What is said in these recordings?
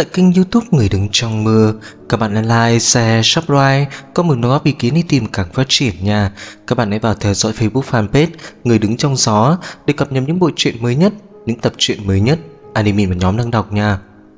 tại kênh YouTube Người Đứng Trong Mưa. Các bạn hãy like, share, subscribe, có một góp ý kiến đi tìm càng phát triển nha. Các bạn hãy vào theo dõi Facebook fanpage Người Đứng Trong Gió để cập nhật những bộ truyện mới nhất, những tập truyện mới nhất anime mà nhóm đang đọc nha.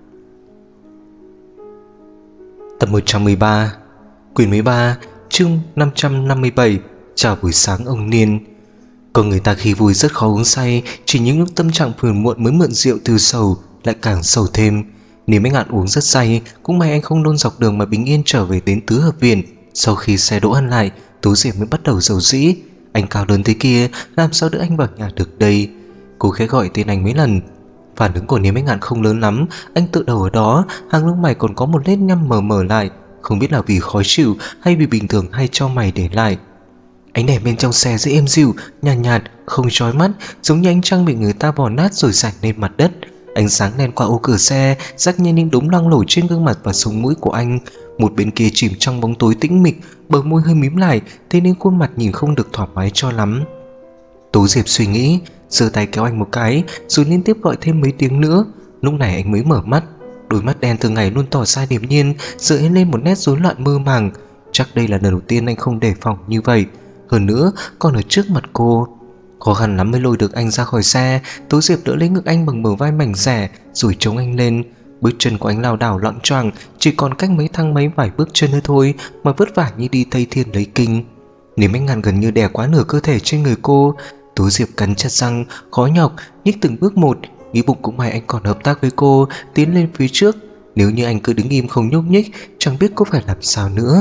Tập 113, quyển 13, chương 557. Chào buổi sáng ông Niên. Con người ta khi vui rất khó uống say, chỉ những lúc tâm trạng phiền muộn mới mượn rượu từ sầu lại càng sầu thêm. Nếu mấy ngạn uống rất say, cũng may anh không nôn dọc đường mà bình yên trở về đến tứ hợp viện. Sau khi xe đỗ ăn lại, Tố Diệp mới bắt đầu rầu rĩ. Anh cao lớn thế kia, làm sao đỡ anh vào nhà được đây? Cô khẽ gọi tên anh mấy lần. Phản ứng của Niêm Mấy Ngạn không lớn lắm. Anh tự đầu ở đó, hàng lông mày còn có một nét nhăm mờ mờ lại, không biết là vì khó chịu hay vì bình thường hay cho mày để lại. Ánh đèn bên trong xe rất êm dịu, nhàn nhạt, không chói mắt, giống như ánh trăng bị người ta vò nát rồi rải lên mặt đất. Ánh sáng đèn qua ô cửa xe rắc như những đốm loang lổ trên gương mặt và sống mũi của anh. Một bên kia chìm trong bóng tối tĩnh mịch, bờ môi hơi mím lại, thế nên khuôn mặt nhìn không được thoải mái cho lắm. Tố Diệp suy nghĩ, giơ tay kéo anh một cái, rồi liên tiếp gọi thêm mấy tiếng nữa. Lúc này anh mới mở mắt. Đôi mắt đen thường ngày luôn tỏ ra điềm nhiên giờ lên một nét rối loạn mơ màng. Chắc đây là lần đầu tiên anh không đề phòng như vậy, hơn nữa còn ở trước mặt cô. Khó khăn lắm mới lôi được anh ra khỏi xe. Tố Diệp đỡ lấy ngực anh bằng bờ vai mảnh rẻ rồi chống anh lên. Bước chân của anh lảo đảo loạng choạng, chỉ còn cách mấy thang máy vài bước chân nữa thôi mà vất vả như đi Tây Thiên lấy kinh. Nếu Mấy Ngàn gần như đè quá nửa cơ thể trên người cô. Tố Diệp cắn chặt răng, khó nhọc nhích từng bước một, nghĩ bụng cũng may anh còn hợp tác với cô, tiến lên phía trước. Nếu như anh cứ đứng im không nhúc nhích, chẳng biết cô phải làm sao nữa.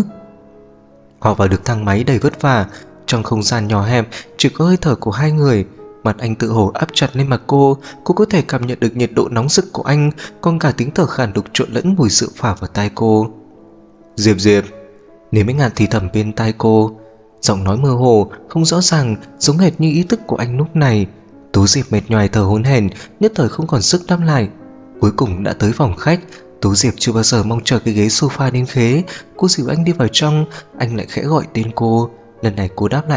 Họ vào được thang máy đầy vất vả. Trong không gian nhỏ hẹp chỉ có hơi thở của hai người. Mặt anh tự hồ áp chặt lên mặt cô có thể cảm nhận được nhiệt độ nóng rực của anh, còn cả tiếng thở khàn đục trộn lẫn mùi rượu phả vào tai cô. Diệp Diệp. Nếu Mấy Ngàn thì thầm bên tai cô, giọng nói mơ hồ không rõ ràng, giống hệt như ý thức của anh lúc này. Tố Diệp mệt nhoài thở hổn hển, nhất thời không còn sức đáp lại. Cuối cùng đã tới phòng khách. Tố Diệp chưa bao giờ mong chờ cái ghế sofa đến khế. Cô dìu anh đi vào trong. Anh lại khẽ gọi tên cô. Lần này cô đáp lại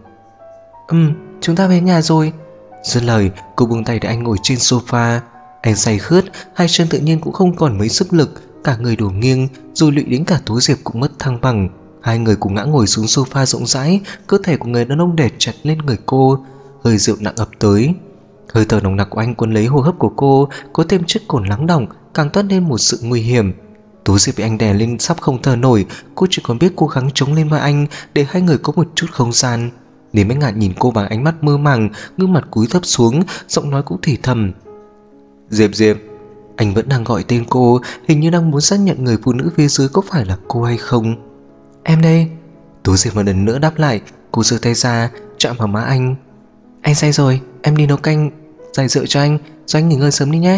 chúng ta về nhà rồi. Dứt lời, cô buông tay để anh ngồi trên sofa. Anh say khướt, hai chân tự nhiên cũng không còn mấy sức lực, cả người đổ nghiêng, rồi lụy đến cả Tố Diệp cũng mất thăng bằng. Hai người cùng ngã ngồi xuống sofa rộng rãi, cơ thể của người đàn ông đè chặt lên người cô. Hơi rượu nặng ập tới. Hơi thở nồng nặc của anh cuốn lấy hô hấp của cô, có thêm chất cồn lắng đọng, càng toát lên một sự nguy hiểm. Tố Diệp bị anh đè lên sắp không thở nổi, cô chỉ còn biết cố gắng chống lên vai anh để hai người có một chút không gian. Nếu Mấy Ngạn nhìn cô bằng ánh mắt mơ màng, gương mặt cúi thấp xuống, giọng nói cũng thì thầm. Diệp Diệp. Anh vẫn đang gọi tên cô, hình như đang muốn xác nhận người phụ nữ phía dưới có phải là cô hay không. Em đây. Tố Diệp một lần nữa đáp lại. Cô giơ tay ra chạm vào má anh. Anh say rồi, em đi nấu canh giải rượu cho anh, rồi anh nghỉ ngơi sớm đi nhé.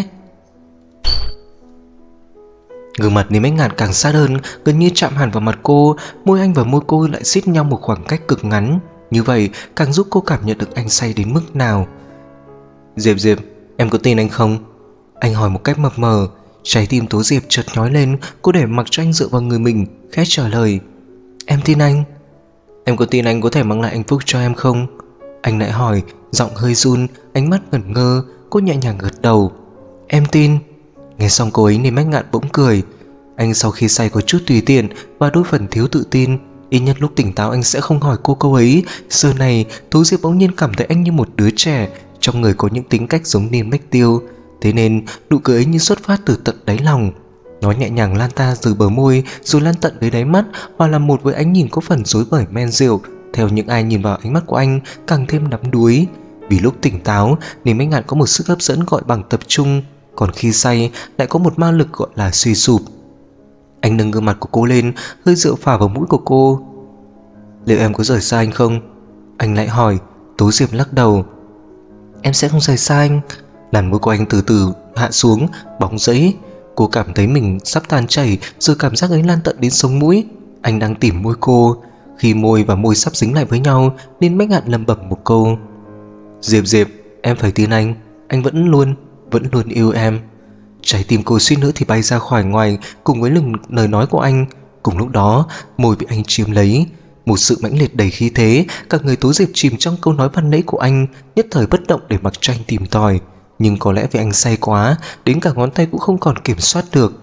Gương mặt Nếu Mấy Ngàn càng sát hơn, gần như chạm hẳn vào mặt cô. Môi anh và môi cô lại xít nhau một khoảng cách cực ngắn. Như vậy càng giúp cô cảm nhận được anh say đến mức nào. Diệp Diệp, em có tin anh không? Anh hỏi một cách mập mờ. Trái tim Tố Diệp chợt nhói lên. Cô để mặc cho anh dựa vào người mình, khẽ trả lời. Em tin anh. Em có tin anh có thể mang lại hạnh phúc cho em không? Anh lại hỏi, giọng hơi run, ánh mắt ngẩn ngơ. Cô nhẹ nhàng gật đầu. Em tin. Nghe xong cô ấy nên Mấy Ngạn bỗng cười. Anh sau khi say có chút tùy tiện và đôi phần thiếu tự tin. Ít nhất lúc tỉnh táo anh sẽ không hỏi cô câu ấy. Giờ này Tố Diệp bỗng nhiên cảm thấy anh như một đứa trẻ, trong người có những tính cách giống Niêm Bách Tiêu. Thế nên nụ cười ấy như xuất phát từ tận đáy lòng. Nó nhẹ nhàng lan ta từ bờ môi rồi lan tận tới đáy mắt, hòa làm một với ánh nhìn có phần rối bời men rượu. Theo những ai nhìn vào ánh mắt của anh càng thêm đắm đuối. Vì lúc tỉnh táo Niêm Mấy Ngạn có một sức hấp dẫn gọi bằng tập trung, còn khi say lại có một ma lực gọi là suy sụp. Anh nâng gương mặt của cô lên, hơi rượu phả vào mũi của cô. Liệu em có rời xa anh không? Anh lại hỏi. Tố Diệp lắc đầu. Em sẽ không rời xa anh. Làn môi của anh từ từ hạ xuống, bóng rẫy. Cô cảm thấy mình sắp tan chảy, rồi cảm giác ấy lan tận đến sống mũi. Anh đang tìm môi cô. Khi môi và môi sắp dính lại với nhau nên Mấy Ngạn lẩm bẩm một câu. Diệp Diệp, em phải tin anh vẫn luôn yêu em. Trái tim cô suýt nữa thì bay ra khỏi ngoài cùng với lời nói của anh. Cùng lúc đó môi bị anh chiếm lấy, một sự mãnh liệt đầy khí thế. Cả người Tố Diệp chìm trong câu nói ban nãy của anh, nhất thời bất động để mặc cho anh tìm tòi. Nhưng có lẽ vì anh say quá, đến cả ngón tay cũng không còn kiểm soát được.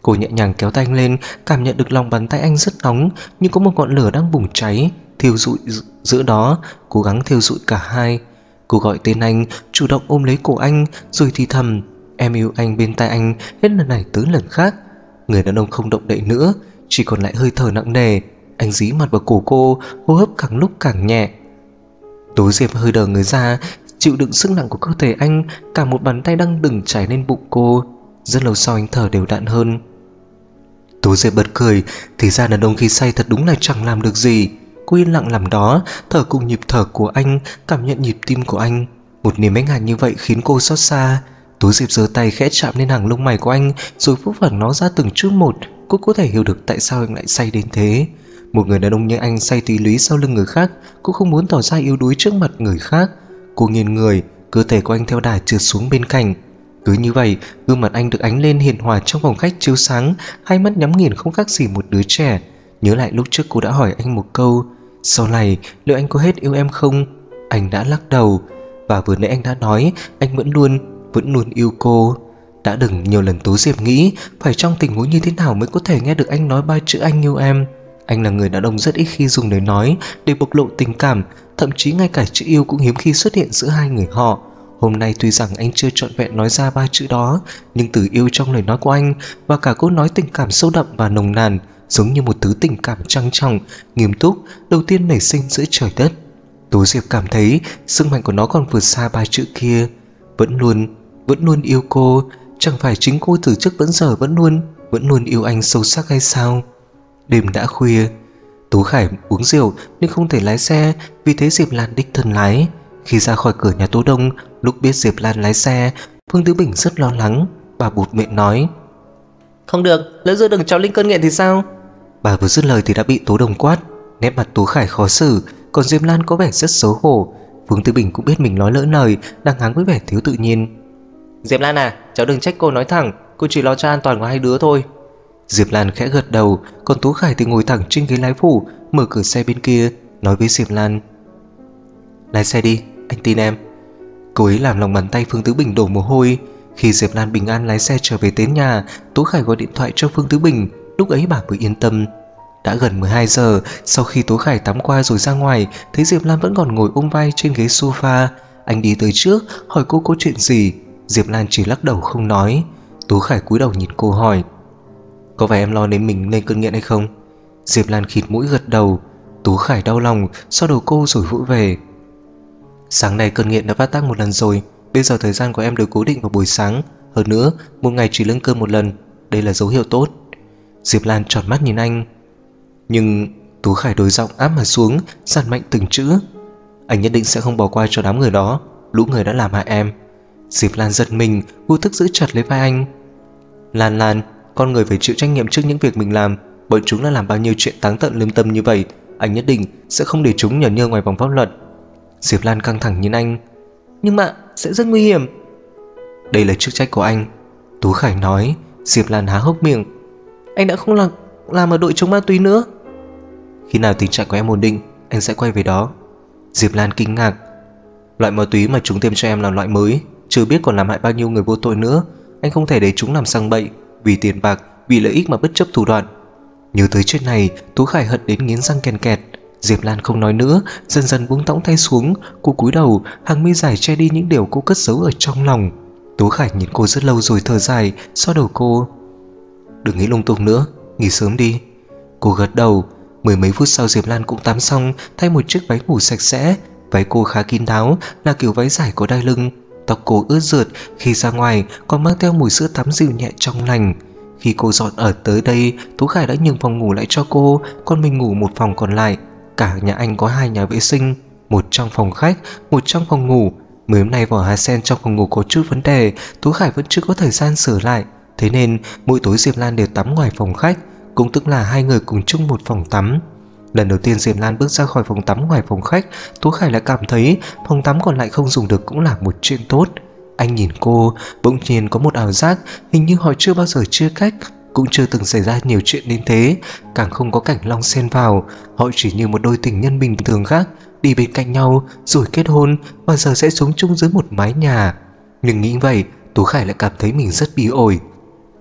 Cô nhẹ nhàng kéo tay anh lên, cảm nhận được lòng bàn tay anh rất nóng, nhưng có một ngọn lửa đang bùng cháy, thiêu rụi giữa đó, cố gắng thiêu rụi cả hai. Cô gọi tên anh, chủ động ôm lấy cổ anh, rồi thì thầm: "Em yêu anh" bên tai anh hết lần này tới lần khác. Người đàn ông không động đậy nữa, chỉ còn lại hơi thở nặng nề. Anh dí mặt vào cổ cô, hô hấp càng lúc càng nhẹ. Tố Diệp hơi đờ người ra, chịu đựng sức nặng của cơ thể anh, cả một bàn tay đang đừng trải lên bụng cô. Rất lâu sau anh thở đều đặn hơn. Tố Diệp bật cười, thì ra đàn ông khi say thật đúng là chẳng làm được gì. Cô yên lặng nằm đó, thở cùng nhịp thở của anh, cảm nhận nhịp tim của anh. Một niềm ái ngại như vậy khiến cô xót xa. Tố Diệp giơ tay khẽ chạm lên hàng lông mày của anh, rồi vuốt phẳng nó ra từng chút một. Cô có thể hiểu được tại sao anh lại say đến thế. Một người đàn ông như anh say tí lý sau lưng người khác, cô không muốn tỏ ra yếu đuối trước mặt người khác. Cô nghiêng người, cơ thể của anh theo đà trượt xuống bên cạnh. Cứ như vậy, gương mặt anh được ánh lên hiền hòa trong phòng khách chiếu sáng, hai mắt nhắm nghiền không khác gì một đứa trẻ. Nhớ lại lúc trước cô đã hỏi anh một câu: "Sau này liệu anh có hết yêu em không?" Anh đã lắc đầu. Và vừa nãy anh đã nói anh vẫn luôn yêu cô. Đã đừng nhiều lần Tố Diệp nghĩ phải trong tình huống như thế nào mới có thể nghe được anh nói ba chữ "anh yêu em". Anh là người đàn ông rất ít khi dùng lời nói để bộc lộ tình cảm, thậm chí ngay cả chữ yêu cũng hiếm khi xuất hiện giữa hai người họ. Hôm nay tuy rằng anh chưa trọn vẹn nói ra ba chữ đó, nhưng từ yêu trong lời nói của anh và cả câu nói tình cảm sâu đậm và nồng nàn, giống như một thứ tình cảm trang trọng, nghiêm túc, đầu tiên nảy sinh giữa trời đất. Tố Diệp cảm thấy sức mạnh của nó còn vượt xa ba chữ kia. Vẫn luôn yêu cô. Chẳng phải chính cô từ trước đến giờ vẫn luôn yêu anh sâu sắc hay sao? Đêm đã khuya, Tú Khải uống rượu nhưng không thể lái xe, vì thế Diệp Lan đích thân lái. Khi ra khỏi cửa nhà Tố Đông, lúc biết Diệp Lan lái xe, Phương Tứ Bình rất lo lắng. Bà bụt miệng nói: "Không được, lỡ giữa đường cháu linh cơn nghiện thì sao?" Bà vừa dứt lời thì đã bị Tố Đông quát. Nét mặt Tú Khải khó xử, còn Diệp Lan có vẻ rất xấu hổ. Phương Tứ Bình cũng biết mình nói lỡ lời, đang háng với vẻ thiếu tự nhiên. "Diệp Lan à, cháu đừng trách cô nói thẳng, cô chỉ lo cho an toàn của hai đứa thôi." Diệp Lan khẽ gật đầu, còn Tú Khải thì ngồi thẳng trên ghế lái phụ, mở cửa xe bên kia, nói với Diệp Lan: "Lái xe đi, anh tin em." Cô ấy làm lòng bàn tay Phương Tứ Bình đổ mồ hôi. Khi Diệp Lan bình an lái xe trở về đến nhà, Tú Khải gọi điện thoại cho Phương Tứ Bình, lúc ấy bà mới yên tâm. Đã gần 12 giờ, sau khi Tú Khải tắm qua rồi ra ngoài, thấy Diệp Lan vẫn còn ngồi ôm vai trên ghế sofa. Anh đi tới trước, hỏi cô có chuyện gì. Diệp Lan chỉ lắc đầu không nói. Tú Khải cúi đầu nhìn cô hỏi: "Có phải em lo đến mình lên cơn nghiện hay không?" Diệp Lan khịt mũi gật đầu. Tú Khải đau lòng, xoa đầu cô rồi vỗ về: "Sáng nay cơn nghiện đã phát tác một lần rồi, bây giờ thời gian của em được cố định vào buổi sáng. Hơn nữa, một ngày chỉ lên cơn một lần, đây là dấu hiệu tốt." Diệp Lan tròn mắt nhìn anh. "Nhưng..." Tú Khải đổi giọng áp mà xuống, dặn mạnh từng chữ: "Anh nhất định sẽ không bỏ qua cho đám người đó, lũ người đã làm hại em." Diệp Lan giật mình, vô thức giữ chặt lấy vai anh. Lan, con người phải chịu trách nhiệm trước những việc mình làm. Bọn chúng đã làm bao nhiêu chuyện táng tận lương tâm như vậy, anh nhất định sẽ không để chúng nhởn nhơ ngoài vòng pháp luật." Diệp Lan căng thẳng nhìn anh. "Nhưng mà sẽ rất nguy hiểm." "Đây là chức trách của anh," Tú Khải nói. Diệp Lan há hốc miệng. "Anh đã không làm ở đội chống ma túy nữa." "Khi nào tình trạng của em ổn định, anh sẽ quay về đó." Diệp Lan kinh ngạc. "Loại ma túy mà chúng tiêm cho em là loại mới, chưa biết còn làm hại bao nhiêu người vô tội nữa. Anh không thể để chúng làm sang bậy, vì tiền bạc, vì lợi ích mà bất chấp thủ đoạn." Nhớ tới chuyện này, Tú Khải hận đến nghiến răng ken kẹt. Diệp Lan không nói nữa, dần dần buông thõng tay xuống. Cô cúi đầu, hàng mi dài che đi những điều cô cất giấu ở trong lòng. Tú Khải nhìn cô rất lâu rồi thở dài, xoa đầu cô: "Đừng nghĩ lung tung nữa, nghỉ sớm đi." Cô gật đầu. Mười mấy phút sau Diệp Lan cũng tắm xong, thay một chiếc váy ngủ sạch sẽ. Váy cô khá kín đáo, là kiểu váy dài có đai lưng. Tóc cô ướt rượt, khi ra ngoài còn mang theo mùi sữa tắm dịu nhẹ trong lành. Khi cô dọn ở tới đây, Tú Khải đã nhường phòng ngủ lại cho cô, còn mình ngủ một phòng còn lại. Cả nhà anh có 2 nhà vệ sinh, một trong phòng khách, một trong phòng ngủ. Mấy hôm nay vỏ hà sen trong phòng ngủ có chút vấn đề, Tú Khải vẫn chưa có thời gian sửa lại. Thế nên mỗi tối Diệp Lan đều tắm ngoài phòng khách, cũng tức là hai người cùng chung một phòng tắm. Lần đầu tiên Diệp Lan bước ra khỏi phòng tắm ngoài phòng khách, Tú Khải lại cảm thấy phòng tắm còn lại không dùng được cũng là một chuyện tốt. Anh nhìn cô, bỗng nhiên có một ảo giác, hình như họ chưa bao giờ chia cách, cũng chưa từng xảy ra nhiều chuyện đến thế, càng không có cảnh long xen vào. Họ chỉ như một đôi tình nhân bình thường khác, đi bên cạnh nhau rồi kết hôn và giờ sẽ sống chung dưới một mái nhà. Nhưng nghĩ vậy, Tú Khải lại cảm thấy mình rất bí ổi.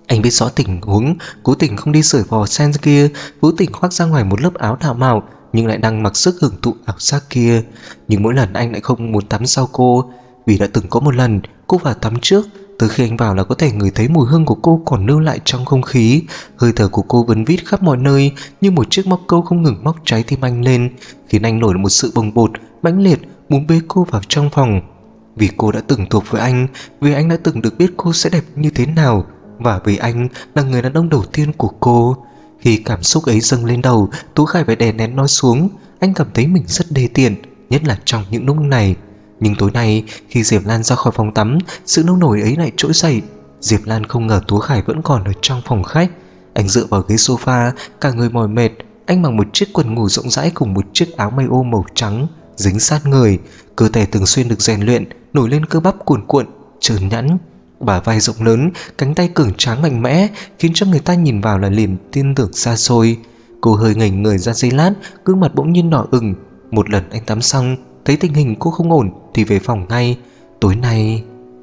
Anh biết rõ tình huống, cố tình không đi sưởi vò sen kia, cố tình khoác ra ngoài một lớp áo thảo màu nhưng lại đang mặc sức hưởng thụ ảo giác kia. Nhưng mỗi lần anh lại không muốn tắm sau cô, vì đã từng có một lần cô vào tắm trước. Từ khi anh vào là có thể ngửi thấy mùi hương của cô còn lưu lại trong không khí. Hơi thở của cô vấn vít khắp mọi nơi như một chiếc móc câu không ngừng móc trái tim anh lên, khiến anh nổi một sự bồng bột mãnh liệt muốn bế cô vào trong phòng. Vì cô đã từng thuộc với anh, vì anh đã từng được biết cô sẽ đẹp như thế nào, và vì anh là người đàn ông đầu tiên của cô. Khi cảm xúc ấy dâng lên đầu, Tú Khải phải đè nén nó xuống. Anh cảm thấy mình rất đê tiện, nhất là trong những lúc này. Nhưng tối nay khi Diệp Lan ra khỏi phòng tắm, sự nông nổi ấy lại trỗi dậy. Diệp Lan không ngờ Tú Khải vẫn còn ở trong phòng khách. Anh dựa vào ghế sofa, cả người mỏi mệt. Anh mặc một chiếc quần ngủ rộng rãi cùng một chiếc áo may ô màu trắng dính sát người. Cơ thể thường xuyên được rèn luyện, nổi lên cơ bắp cuồn cuộn, trơn nhẵn. Bả vai rộng lớn, cánh tay cường tráng mạnh mẽ, khiến cho người ta nhìn vào là liền tin tưởng xa xôi. Cô hơi ngẩng người ra giây lát, gương mặt bỗng nhiên đỏ ửng. Một lần anh tắm xong, thấy tình hình cô không ổn thì về phòng ngay. Tối nay...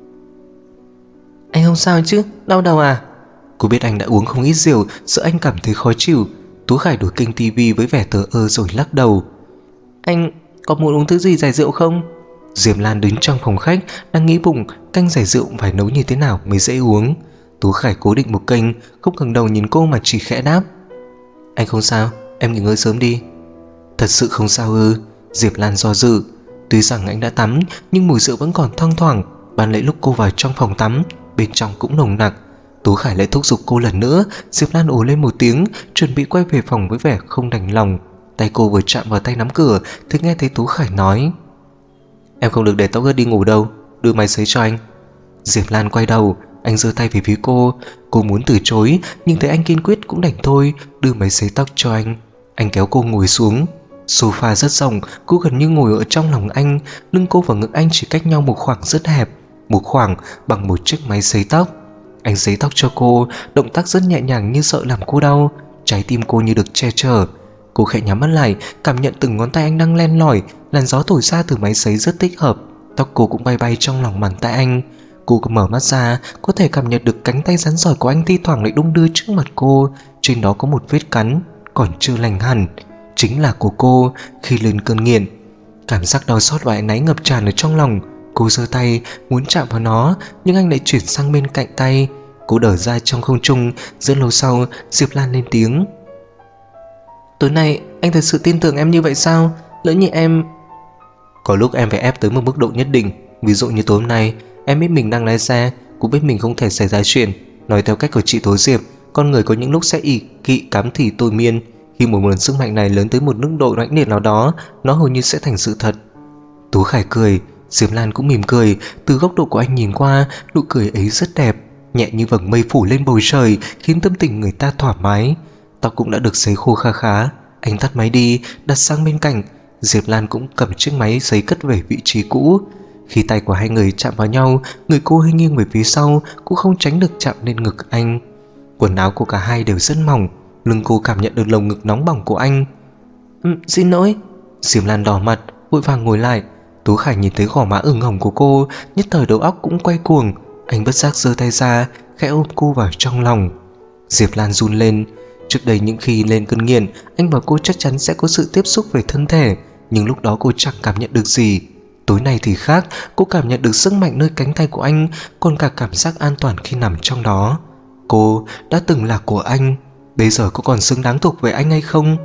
Anh không sao chứ, đau đầu à? Cô biết anh đã uống không ít rượu, sợ anh cảm thấy khó chịu. Tú Khải đổi kênh tivi với vẻ thờ ơ rồi lắc đầu. Anh có muốn uống thứ gì giải rượu không? Diệp Lan đứng trong phòng khách đang nghĩ bụng canh giải rượu phải nấu như thế nào mới dễ uống. Tú Khải cố định một kênh, không ngẩng đầu nhìn cô mà chỉ khẽ đáp. Anh không sao, em nghỉ ngơi sớm đi. Thật sự không sao ư? Diệp Lan do dự. Tuy rằng anh đã tắm nhưng mùi rượu vẫn còn thoang thoảng. Ban nãy lúc cô vào trong phòng tắm, bên trong cũng nồng nặc. Tú Khải lại thúc giục cô lần nữa. Diệp Lan ồ lên một tiếng, chuẩn bị quay về phòng với vẻ không đành lòng. Tay cô vừa chạm vào tay nắm cửa thì nghe thấy Tú Khải nói. Em không được để tóc ướt đi ngủ đâu, đưa máy sấy cho anh. Diệp Lan quay đầu, anh giơ tay về phía cô. Cô muốn từ chối nhưng thấy anh kiên quyết cũng đành thôi, đưa máy sấy tóc cho anh. Anh kéo cô ngồi xuống. Sofa rất rộng, cô gần như ngồi ở trong lòng anh. Lưng cô và ngực anh chỉ cách nhau một khoảng rất hẹp, một khoảng bằng một chiếc máy sấy tóc. Anh sấy tóc cho cô, động tác rất nhẹ nhàng như sợ làm cô đau. Trái tim cô như được che chở. Cô khẽ nhắm mắt lại, cảm nhận từng ngón tay anh đang len lỏi. Làn gió thổi ra từ máy sấy rất thích hợp. Tóc cô cũng bay bay trong lòng bàn tay anh. Cô mở mắt ra, có thể cảm nhận được cánh tay rắn giỏi của anh thi thoảng lại đung đưa trước mặt cô. Trên đó có một vết cắn còn chưa lành hẳn, chính là của cô khi lên cơn nghiện. Cảm giác đau xót và áy náy ngập tràn ở trong lòng. Cô giơ tay muốn chạm vào nó, nhưng anh lại chuyển sang bên cạnh tay. Cô đờ ra trong không trung. Rất lâu sau, Diệp Lan lên tiếng. Tối nay anh thật sự tin tưởng em như vậy sao? Lỡ như em... Có lúc em phải ép tới một mức độ nhất định. Ví dụ như tối hôm nay, em biết mình đang lái xe, cũng biết mình không thể xảy ra chuyện. Nói theo cách của chị Tố Diệp, con người có những lúc sẽ ỷ kỵ cám thì thôi miên. Khi một nguồn sức mạnh này lớn tới một mức độ mãnh liệt nào đó, nó hầu như sẽ thành sự thật. Tú Khải cười, Diệp Lan cũng mỉm cười. Từ góc độ của anh nhìn qua, nụ cười ấy rất đẹp, nhẹ như vầng mây phủ lên bầu trời, khiến tâm tình người ta thoải mái. Tóc cũng đã được sấy khô kha khá. Anh tắt máy đi, đặt sang bên cạnh. Diệp Lan cũng cầm chiếc máy sấy cất về vị trí cũ. Khi tay của hai người chạm vào nhau, người cô hơi nghiêng về phía sau, cũng không tránh được chạm lên ngực anh. Quần áo của cả hai đều rất mỏng, lưng cô cảm nhận được lồng ngực nóng bỏng của anh. Xin lỗi. Diệp Lan đỏ mặt, vội vàng ngồi lại. Tú Khải nhìn thấy gò má ửng hồng của cô, nhất thời đầu óc cũng quay cuồng. Anh bất giác giơ tay ra, khẽ ôm cô vào trong lòng. Diệp Lan run lên. Trước đây những khi lên cơn nghiện, anh và cô chắc chắn sẽ có sự tiếp xúc về thân thể, nhưng lúc đó cô chẳng cảm nhận được gì. Tối nay thì khác, cô cảm nhận được sức mạnh nơi cánh tay của anh, còn cả cảm giác an toàn khi nằm trong đó. Cô đã từng là của anh, bây giờ cô còn xứng đáng thuộc về anh hay không?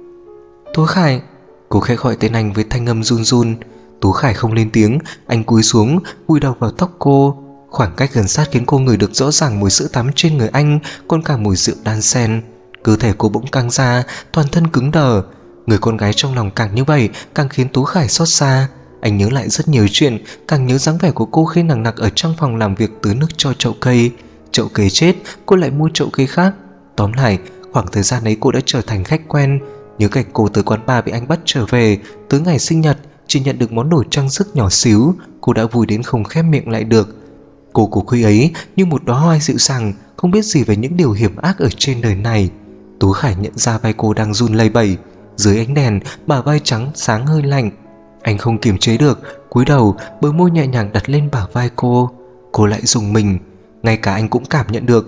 Tú Khải. Cô khẽ gọi tên anh với thanh âm run run. Tú Khải không lên tiếng, anh cúi xuống, vùi đầu vào tóc cô. Khoảng cách gần sát khiến cô ngửi được rõ ràng mùi sữa tắm trên người anh, còn cả mùi rượu đan xen. Cơ thể cô bỗng căng ra, toàn thân cứng đờ. Người con gái trong lòng càng như vậy, càng khiến Tú Khải xót xa. Anh nhớ lại rất nhiều chuyện, càng nhớ dáng vẻ của cô khi nặng nặc ở trong phòng làm việc tưới nước cho chậu cây. Chậu cây chết, cô lại mua chậu cây khác. Tóm lại, khoảng thời gian ấy cô đã trở thành khách quen. Nhớ cảnh cô tới quán bar bị anh bắt trở về, tới ngày sinh nhật chỉ nhận được món đồ trang sức nhỏ xíu, cô đã vui đến không khép miệng lại được. Cô của khi ấy như một đóa hoa dịu dàng, không biết gì về những điều hiểm ác ở trên đời này. Tú Khải nhận ra vai cô đang run lẩy bẩy. Dưới ánh đèn, bả vai trắng sáng hơi lạnh. Anh không kiềm chế được, cúi đầu, bờ môi nhẹ nhàng đặt lên bả vai cô. Cô lại rùng mình. Ngay cả anh cũng cảm nhận được.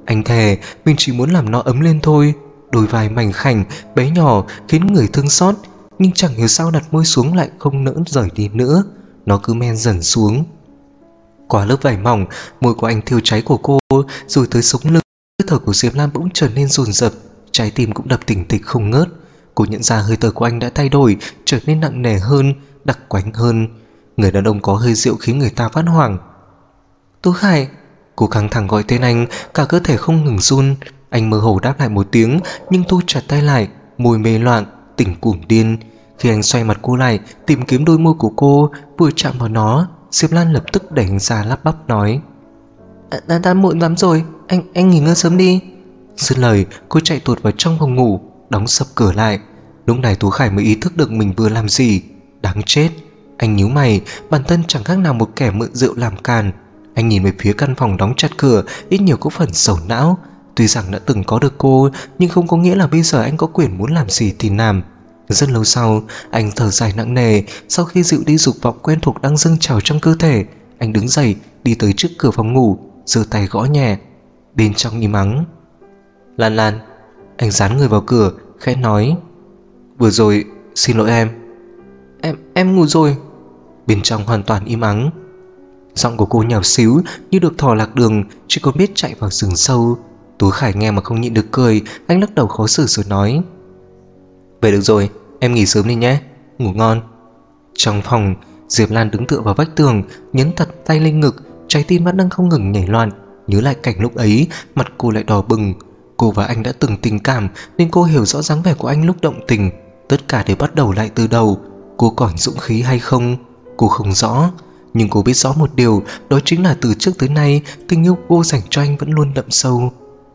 Anh thề mình chỉ muốn làm nó ấm lên thôi. Đôi vai mảnh khảnh, bé nhỏ khiến người thương xót, nhưng chẳng hiểu sao đặt môi xuống lại không nỡ rời đi nữa. Nó cứ men dần xuống. Qua lớp vải mỏng, môi của anh thiêu cháy của cô rồi tới sống lưng. Hơi thở của Diệp Lan bỗng trở nên dồn dập, trái tim cũng đập thình thịch không ngớt. Cô nhận ra hơi thở của anh đã thay đổi, trở nên nặng nề hơn, đặc quánh hơn. Người đàn ông có hơi rượu khiến người ta phát hoảng. Tú Khải. Cô căng thẳng gọi tên anh, cả cơ thể không ngừng run. Anh mơ hồ đáp lại một tiếng, nhưng thu chặt tay lại, môi mê loạn, tỉnh cuồng điên. Khi anh xoay mặt cô lại, tìm kiếm đôi môi của cô, vừa chạm vào nó, Diệp Lan lập tức đẩy anh ra, lắp bắp nói: đã muộn lắm rồi, anh nghỉ ngơi sớm đi. Dứt lời, cô chạy tuột vào trong phòng ngủ, đóng sập cửa lại. Lúc này Tú Khải mới ý thức được mình vừa làm gì. Đáng chết. Anh nhíu mày, bản thân chẳng khác nào một kẻ mượn rượu làm càn. Anh nhìn về phía căn phòng đóng chặt cửa, ít nhiều có phần sầu não. Tuy rằng đã từng có được cô, nhưng không có nghĩa là bây giờ anh có quyền muốn làm gì thì làm. Rất lâu sau, anh thở dài nặng nề. Sau khi dịu đi dục vọng quen thuộc đang dâng trào trong cơ thể, anh đứng dậy, đi tới trước cửa phòng ngủ, giơ tay gõ nhẹ. Bên trong im ắng. Lan Lan. Anh dán người vào cửa, khẽ nói: vừa rồi xin lỗi em. Em ngủ rồi. Bên trong hoàn toàn im ắng. Giọng của cô nhỏ xíu như được thỏ lạc đường, chỉ còn biết chạy vào rừng sâu. Tú Khải nghe mà không nhịn được cười. Anh lắc đầu khó xử rồi nói: vậy được rồi, em nghỉ sớm đi nhé, ngủ ngon. Trong phòng, Diệp Lan đứng tựa vào vách tường, nhấn thật tay lên ngực, trái tim vẫn đang không ngừng nhảy loạn. Nhớ lại cảnh lúc ấy, mặt cô lại đỏ bừng. Cô và anh đã từng tình cảm, nên cô hiểu rõ dáng vẻ của anh lúc động tình. Tất cả đều bắt đầu lại từ đầu. Cô còn dũng khí hay không, cô không rõ. Nhưng cô biết rõ một điều, đó chính là từ trước tới nay, tình yêu cô dành cho anh vẫn luôn đậm sâu.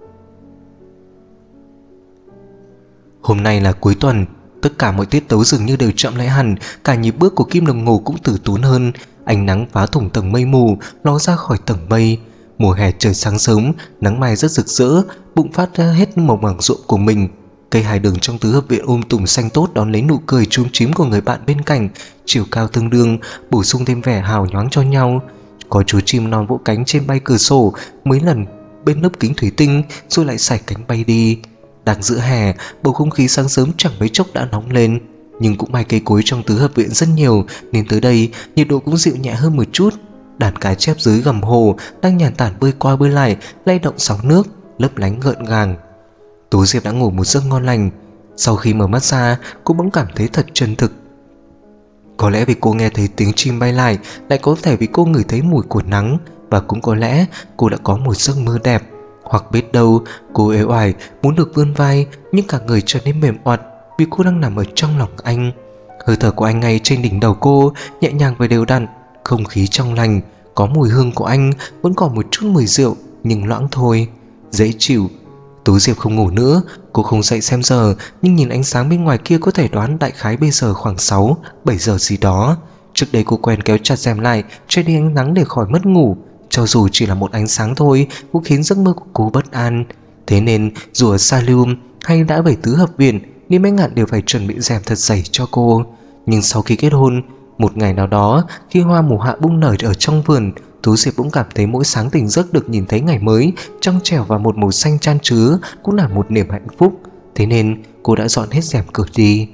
Hôm nay là cuối tuần, tất cả mọi tiết tấu dường như đều chậm lại hẳn. Cả nhịp bước của kim đồng hồ cũng từ tốn hơn. Ánh nắng phá thủng tầng mây mù, ló ra khỏi tầng mây. Mùa hè trời sáng sớm, nắng mai rất rực rỡ, bụng phát ra hết màu mảng ruộng của mình. Cây hài đường trong tứ hợp viện tùm xanh tốt đón lấy nụ cười chúm chím của người bạn bên cạnh, chiều cao tương đương, bổ sung thêm vẻ hào nhoáng cho nhau. Có chú chim non vỗ cánh trên bay cửa sổ mấy lần bên lớp kính thủy tinh, rồi lại sải cánh bay đi. Đang giữa hè, bầu không khí sáng sớm chẳng mấy chốc đã nóng lên. Nhưng cũng may cây cối trong tứ hợp viện rất nhiều, nên tới đây nhiệt độ cũng dịu nhẹ hơn một chút. Đàn cá chép dưới gầm hồ đang nhàn tản bơi qua bơi lại, lay động sóng nước lấp lánh gợn gàng. Tú Diệp đã ngủ một giấc ngon lành. Sau khi mở mắt ra, cô bỗng cảm thấy thật chân thực. Có lẽ vì cô nghe thấy tiếng chim bay lại có thể vì cô ngửi thấy mùi của nắng, và cũng có lẽ cô đã có một giấc mơ đẹp. Hoặc biết đâu cô ế oải muốn được vươn vai, nhưng cả người trở nên mềm oặt vì cô đang nằm ở trong lòng anh. Hơi thở của anh ngay trên đỉnh đầu cô, nhẹ nhàng và đều đặn. Không khí trong lành, có mùi hương của anh, vẫn còn một chút mùi rượu nhưng loãng thôi, dễ chịu. Tú Diệp không ngủ nữa. Cô không dậy xem giờ, nhưng nhìn ánh sáng bên ngoài kia có thể đoán đại khái bây giờ khoảng 6-7 giờ gì đó. Trước đây cô quen kéo chặt rèm lại che đi ánh nắng để khỏi mất ngủ. Cho dù chỉ là một ánh sáng thôi cũng khiến giấc mơ của cô bất an. Thế nên dù ở Salium hay đã về tứ hợp viện, Niêm Anh Ngạn đều phải chuẩn bị rèm thật dày cho cô. Nhưng sau khi kết hôn, một ngày nào đó khi hoa mùa hạ bung nở ở trong vườn, Tú Diệp cũng cảm thấy mỗi sáng tỉnh giấc được nhìn thấy ngày mới trong trẻo và một màu xanh chan chứa cũng là một niềm hạnh phúc. Thế nên cô đã dọn hết rèm cửa đi.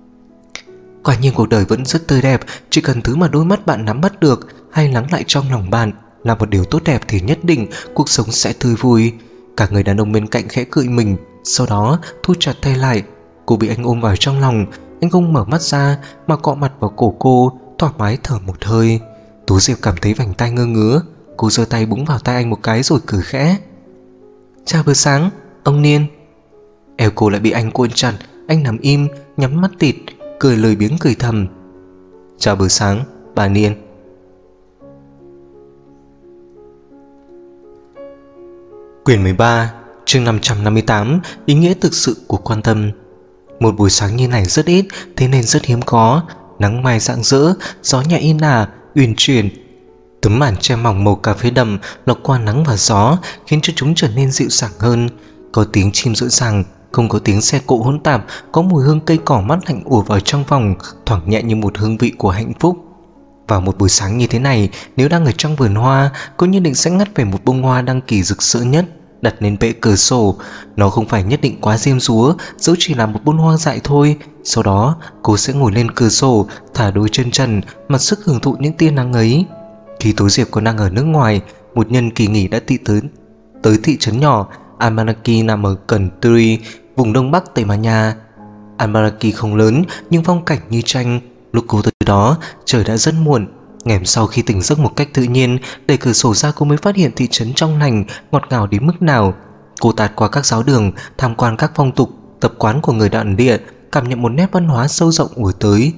Quả nhiên cuộc đời vẫn rất tươi đẹp. Chỉ cần thứ mà đôi mắt bạn nắm bắt được hay lắng lại trong lòng bạn là một điều tốt đẹp thì nhất định cuộc sống sẽ tươi vui. Cả người đàn ông bên cạnh khẽ cười mình, sau đó thu chặt tay lại. Cô bị anh ôm vào trong lòng. Anh không mở mắt ra mà cọ mặt vào cổ cô, thoải mái thở một hơi. Tú Diệp cảm thấy vành tai ngơ ngứa. Cô giơ tay búng vào tay anh một cái rồi cười khẽ: chào bữa sáng, ông Niên. Eo cô lại bị anh cuốn chặt. Anh nằm im, nhắm mắt tịt, cười lười biếng cười thầm: chào bữa sáng, bà Niên. Quyển 13, chương 558, ý nghĩa thực sự của quan tâm. Một buổi sáng như này rất ít, thế nên rất hiếm có. Nắng mai rạng rỡ, gió nhẹ in ả, uyển chuyển. Tấm màn che mỏng màu cà phê đậm lọc qua nắng và gió, khiến cho chúng trở nên dịu dàng hơn. Có tiếng chim rộn ràng, không có tiếng xe cộ hỗn tạp. Có mùi hương cây cỏ mát lạnh ùa vào trong phòng, thoảng nhẹ như một hương vị của hạnh phúc. Vào một buổi sáng như thế này, nếu đang ở trong vườn hoa, cô nhất định sẽ ngắt về một bông hoa đăng kỳ rực rỡ nhất. đặt lên bệ cửa sổ. Nó không phải nhất định quá diêm dúa, dẫu chỉ là một bôn hoang dại thôi. Sau đó cô sẽ ngồi lên cửa sổ, thả đôi chân trần, mặc sức hưởng thụ những tia nắng ấy. Khi Tố Diệp còn đang ở nước ngoài, một nhân kỳ nghỉ đã tới thị trấn nhỏ Almanaki nằm ở Country, vùng đông bắc Tây Ban Nha. Almanaki không lớn nhưng phong cảnh như tranh. Lúc cô tới đó, trời đã rất muộn. Ngày hôm sau khi tỉnh giấc một cách tự nhiên, đẩy cửa sổ ra cô mới phát hiện thị trấn trong lành, ngọt ngào đến mức nào. Cô tạt qua các giáo đường, tham quan các phong tục, tập quán của người bản địa, cảm nhận một nét văn hóa sâu rộng ùa tới.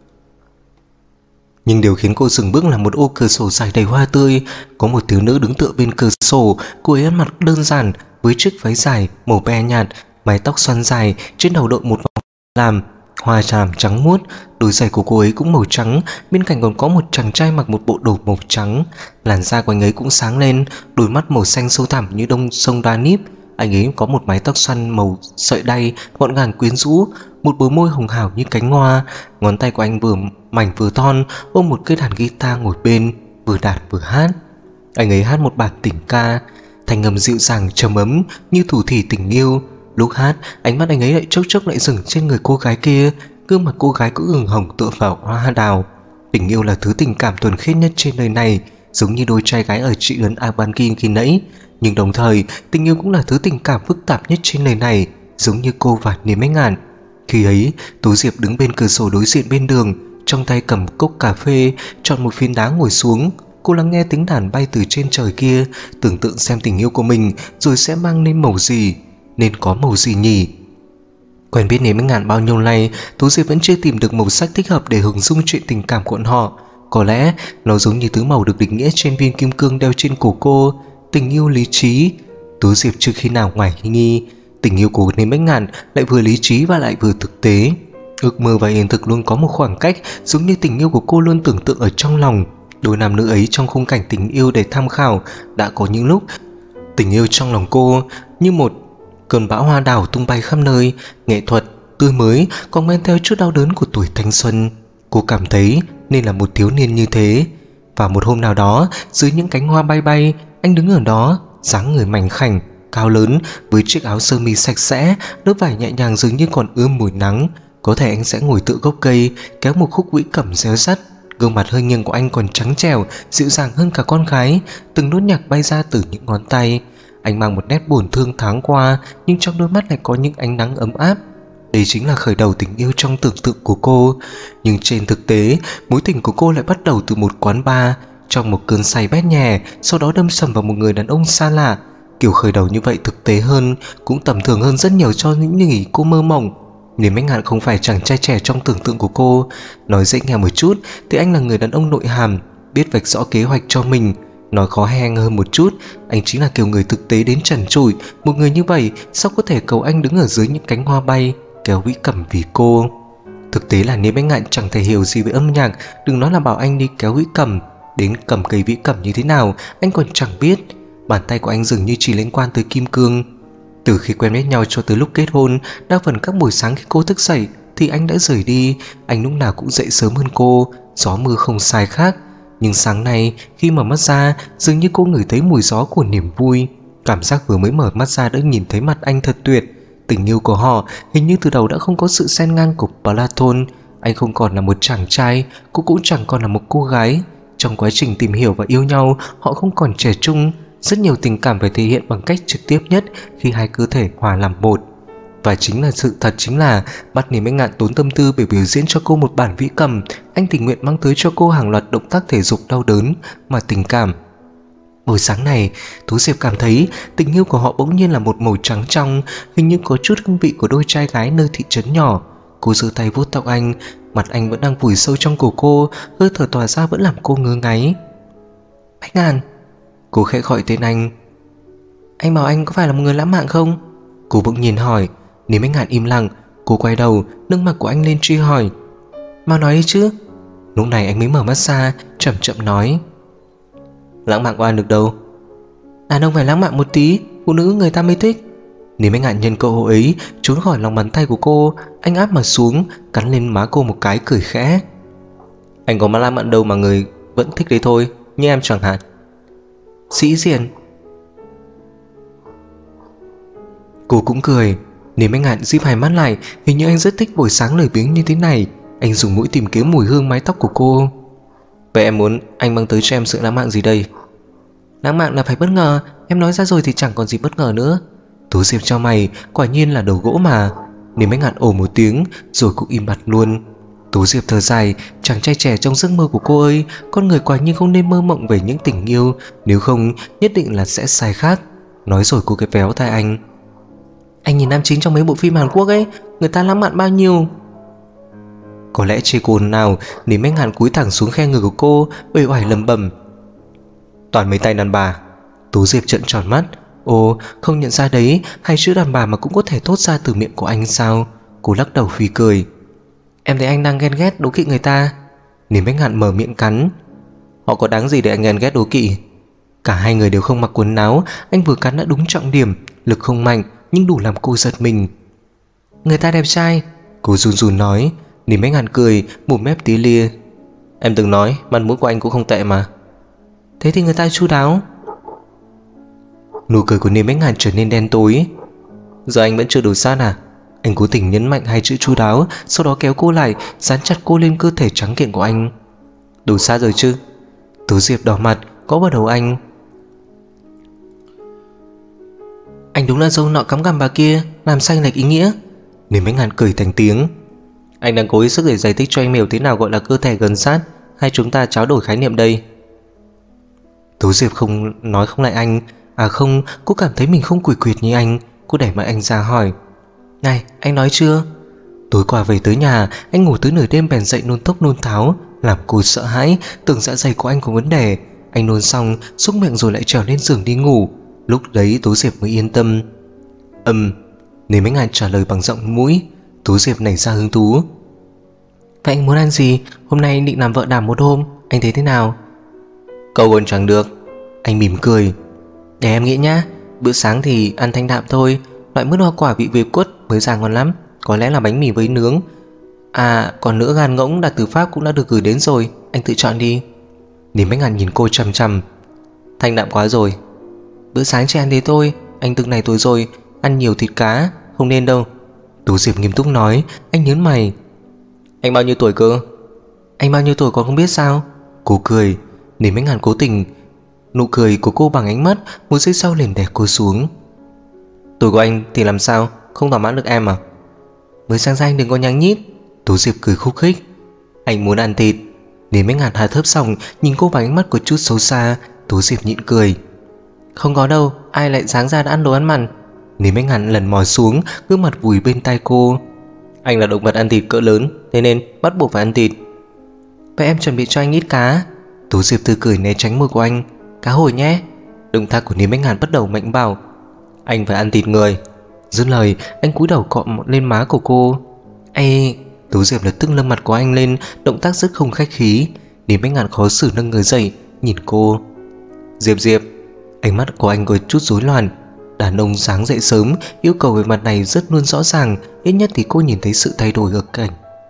Nhưng điều khiến cô dừng bước là một ô cửa sổ dài đầy hoa tươi. Có một thiếu nữ đứng tựa bên cửa sổ. Cô ấy ăn mặc đơn giản với chiếc váy dài màu be nhạt, mái tóc xoăn dài, trên đầu đội một vòng làm hoa tràm trắng muốt. Đôi giày của cô ấy cũng màu trắng. Bên cạnh còn có một chàng trai mặc một bộ đồ màu trắng. Làn da của anh ấy cũng sáng lên, đôi mắt màu xanh sâu thẳm như đông sông Danube. Anh ấy có một mái tóc xoăn màu sợi đay gọn gàng quyến rũ, một bờ môi hồng hào như cánh hoa. Ngón tay của anh vừa mảnh vừa thon, ôm một cây đàn guitar ngồi bên, vừa đàn vừa hát. Anh ấy hát một bản tình ca, thanh âm dịu dàng trầm ấm như thủ thỉ tình yêu. Lúc hát, ánh mắt anh ấy lại chốc chốc lại dừng trên người cô gái kia. Gương mặt cô gái cũng ửng hồng tựa vào hoa đào. Tình yêu là thứ tình cảm thuần khiết nhất trên đời này, giống như đôi trai gái ở trị ấn Albankin khi nãy. Nhưng đồng thời, tình yêu cũng là thứ tình cảm phức tạp nhất trên đời này, giống như cô và Niềm Ánh Ngạn. Khi ấy, Tố Diệp đứng bên cửa sổ đối diện bên đường, trong tay cầm cốc cà phê, chọn một phiến đá ngồi xuống. Cô lắng nghe tiếng đàn bay từ trên trời kia, tưởng tượng xem tình yêu của mình rồi sẽ mang nên màu gì, nên có màu gì nhỉ? Quen biết Niềm Ánh Ngạn bao nhiêu nay, Tố Diệp vẫn chưa tìm được màu sắc thích hợp để hình dung chuyện tình cảm của họ. Có lẽ nó giống như thứ màu được định nghĩa trên viên kim cương đeo trên cổ cô, tình yêu lý trí. Tố Diệp chưa khi nào ngoài nghi tình yêu của Niềm Ánh Ngạn lại vừa lý trí và lại vừa thực tế. Ước mơ và hiện thực luôn có một khoảng cách, giống như tình yêu của cô luôn tưởng tượng ở trong lòng. Đôi nam nữ ấy trong khung cảnh tình yêu để tham khảo. Đã có những lúc tình yêu trong lòng cô như một cơn bão hoa đào tung bay khắp nơi, nghệ thuật tươi mới còn men theo chút đau đớn của tuổi thanh xuân. Cô cảm thấy nên là một thiếu niên như thế. Và một hôm nào đó, dưới những cánh hoa bay bay, anh đứng ở đó, dáng người mảnh khảnh, cao lớn, với chiếc áo sơ mi sạch sẽ, lớp vải nhẹ nhàng dường như còn ươm mùi nắng. Có thể anh sẽ ngồi tựa gốc cây, kéo một khúc vĩ cẩm réo rắt. Gương mặt hơi nghiêng của anh còn trắng trẻo, dịu dàng hơn cả con gái. Từng nốt nhạc bay ra từ những ngón tay. Anh mang một nét buồn thương tháng qua, nhưng trong đôi mắt lại có những ánh nắng ấm áp. Đây chính là khởi đầu tình yêu trong tưởng tượng của cô. Nhưng trên thực tế, mối tình của cô lại bắt đầu từ một quán bar, trong một cơn say bét nhè, sau đó đâm sầm vào một người đàn ông xa lạ. Kiểu khởi đầu như vậy thực tế hơn, cũng tầm thường hơn rất nhiều cho những gì cô mơ mộng. Niềm Ánh Ngạn không phải chàng trai trẻ trong tưởng tượng của cô. Nói dễ nghe một chút thì anh là người đàn ông nội hàm, biết vạch rõ kế hoạch cho mình. Nói khó hang hơn một chút, anh chính là kiểu người thực tế đến trần trụi. Một người như vậy sao có thể cầu anh đứng ở dưới những cánh hoa bay, kéo vĩ cẩm vì cô? Thực tế là Niềm Ánh Ngạn chẳng thể hiểu gì về âm nhạc, đừng nói là bảo anh đi kéo vĩ cẩm. Đến cầm cây vĩ cẩm như thế nào anh còn chẳng biết. Bàn tay của anh dường như chỉ liên quan tới kim cương. Từ khi quen biết nhau cho tới lúc kết hôn, đa phần các buổi sáng khi cô thức dậy thì anh đã rời đi. Anh lúc nào cũng dậy sớm hơn cô, gió mưa không sai khác. Nhưng sáng nay khi mở mắt ra, dường như cô ngửi thấy mùi gió của niềm vui. Cảm giác vừa mới mở mắt ra đã nhìn thấy mặt anh thật tuyệt. Tình yêu của họ hình như từ đầu đã không có sự xen ngang của Platon. Anh không còn là một chàng trai, cô cũng chẳng còn là một cô gái. Trong quá trình tìm hiểu và yêu nhau, họ không còn trẻ trung. Rất nhiều tình cảm phải thể hiện bằng cách trực tiếp nhất khi hai cơ thể hòa làm một. Và chính là sự thật chính là bắt Niềm Ánh Ngạn tốn tâm tư để biểu diễn cho cô một bản vĩ cầm. Anh tình nguyện mang tới cho cô hàng loạt động tác thể dục đau đớn mà tình cảm. Buổi sáng này, Tố Diệp cảm thấy tình yêu của họ bỗng nhiên là một màu trắng trong, hình như có chút hương vị của đôi trai gái nơi thị trấn nhỏ. Cô giơ tay vuốt tóc anh, mặt anh vẫn đang vùi sâu trong cổ cô, hơi thở tỏa ra vẫn làm cô ngứa ngáy. Ánh Ngạn. Cô khẽ gọi tên anh. Anh bảo anh có phải là một người lãng mạn không? Cô bỗng nhìn hỏi. Niềm Ánh Ngạn im lặng. Cô quay đầu, nâng mặt của anh lên truy hỏi. Mau nói đi chứ. Lúc này anh mới mở mắt ra, chậm chậm nói. Lãng mạn qua được đâu. Đàn ông phải lãng mạn một tí, phụ nữ người ta mới thích. Niềm Ánh Ngạn nhân cơ hội ấy trốn khỏi lòng bàn tay của cô. Anh áp mặt xuống, cắn lên má cô một cái cười khẽ. Anh có mà lãng mạn đâu mà người vẫn thích đấy thôi, như em chẳng hạn. Sĩ diện. Cô cũng cười. Nếu anh Hạn díp hai mắt lại, hình như anh rất thích buổi sáng lười biếng như thế này. Anh dùng mũi tìm kiếm mùi hương mái tóc của cô. Vậy em muốn anh mang tới cho em sự lãng mạn gì đây? Lãng mạn là phải bất ngờ. Em nói ra rồi thì chẳng còn gì bất ngờ nữa. Tố Diệp cho mày, quả nhiên là đầu gỗ mà. Nếu anh Hạn ồ một tiếng rồi cũng im bặt luôn. Tố Diệp thở dài. Chàng trai trẻ trong giấc mơ của cô ơi, con người quả nhiên không nên mơ mộng về những tình yêu, nếu không nhất định là sẽ sai khác. Nói rồi cô cái véo tai anh. Anh nhìn nam chính trong mấy bộ phim Hàn Quốc ấy, người ta lãng mạn bao nhiêu. Có lẽ chê cô nào, nếu anh Hạn cúi thẳng xuống khe người của cô, uể oải lẩm bẩm. Toàn mấy tay đàn bà. Tố Diệp trợn tròn mắt. Ồ, không nhận ra đấy, hai chữ đàn bà mà cũng có thể thốt ra từ miệng của anh sao? Cô lắc đầu phì cười. Em thấy anh đang ghen ghét đố kỵ người ta. Nếu anh Hạn mở miệng cắn. Họ có đáng gì để anh ghen ghét đố kỵ? Cả hai người đều không mặc quần áo. Anh vừa cắn đã đúng trọng điểm. Lực không mạnh nhưng đủ làm cô giật mình. Người ta đẹp trai, cô run run nói. Nìm anh Hạn cười, mồm mép tí lia. Em từng nói mặt mũi của anh cũng không tệ mà. Thế thì người ta chu đáo. Nụ cười của Nìm anh Hạn trở nên đen tối. Giờ anh vẫn chưa đủ sát à? Anh cố tình nhấn mạnh hai chữ chu đáo, sau đó kéo cô lại, dán chặt cô lên cơ thể trắng kiện của anh. Đủ sát rồi chứ? Tố Diệp đỏ mặt, gõ vào đầu anh. Anh đúng là dâu nọ cắm cằm bà kia, làm sai lệch ý nghĩa. Nìm anh Hạn cười thành tiếng. Anh đang cố ý sức để giải thích cho anh hiểu thế nào gọi là cơ thể gần sát, hay chúng ta tráo đổi khái niệm đây? Tố Diệp không nói không lại anh. À không, cô cảm thấy mình không quỷ quyệt như anh. Cô đẩy mặt anh ra hỏi. Này, anh nói chưa? Tối qua về tới nhà, anh ngủ tới nửa đêm bèn dậy nôn tốc nôn tháo, làm cô sợ hãi, tưởng dạ dày của anh có vấn đề. Anh nôn xong, xúc miệng rồi lại trèo lên giường đi ngủ. Lúc đấy Tố Diệp mới yên tâm. Nếu mấy ngài trả lời bằng giọng mũi. Tố Diệp nảy ra hứng thú. Vậy anh muốn ăn gì? Hôm nay định làm vợ đảm một hôm, anh thấy thế nào? Cậu còn chẳng được. Anh mỉm cười. Để em nghĩ nhá, bữa sáng thì ăn thanh đạm thôi. Loại mứt hoa quả vị về quất mới ra ngon lắm. Có lẽ là bánh mì với nướng. À còn nữa, gan ngỗng đặt từ Pháp cũng đã được gửi đến rồi. Anh tự chọn đi. Nìm Bách Ngạn nhìn cô chằm chằm. Thanh đạm quá rồi. Bữa sáng chỉ ăn thế thôi. Anh từng này tuổi rồi, ăn nhiều thịt cá không nên đâu. Tú Diệp nghiêm túc nói. Anh nhớn mày. Anh bao nhiêu tuổi cơ? Anh bao nhiêu tuổi còn không biết sao? Cô cười. Nìm Bách Ngạn cố tình nụ cười của cô bằng ánh mắt. Một giây sau liền đè cô xuống. Tuổi của anh thì làm sao, không thỏa mãn được em à? Mới sáng ra anh đừng có nhăng nhít. Tú Diệp cười khúc khích. Anh muốn ăn thịt. Nìm Bách Ngạn hạ thấp xong nhìn cô bằng ánh mắt có chút xấu xa. Tú Diệp nhịn cười. Không có đâu, ai lại sáng ra đã ăn đồ ăn mặn. Nìm Bách Ngạn lần mò xuống, gương mặt vùi bên tai cô. Anh là động vật ăn thịt cỡ lớn, thế nên bắt buộc phải ăn thịt. Vậy em chuẩn bị cho anh ít cá. Tú Diệp tươi cười né tránh môi của anh. Cá hồi nhé. Động tác của Nìm Bách Ngạn bắt đầu mạnh bảo. Anh phải ăn thịt người. Dứt lời anh cúi đầu cọ lên má của cô. Ê. Tú Diệp lập tức lâm mặt của anh lên, động tác rất không khách khí. Nìm Bách Ngạn khó xử nâng người dậy, nhìn cô. Diệp Diệp. Ánh mắt của anh có chút rối loạn. Đàn ông sáng dậy sớm, yêu cầu về mặt này rất luôn rõ ràng. Ít nhất thì cô nhìn thấy sự thay đổi ở cảnh.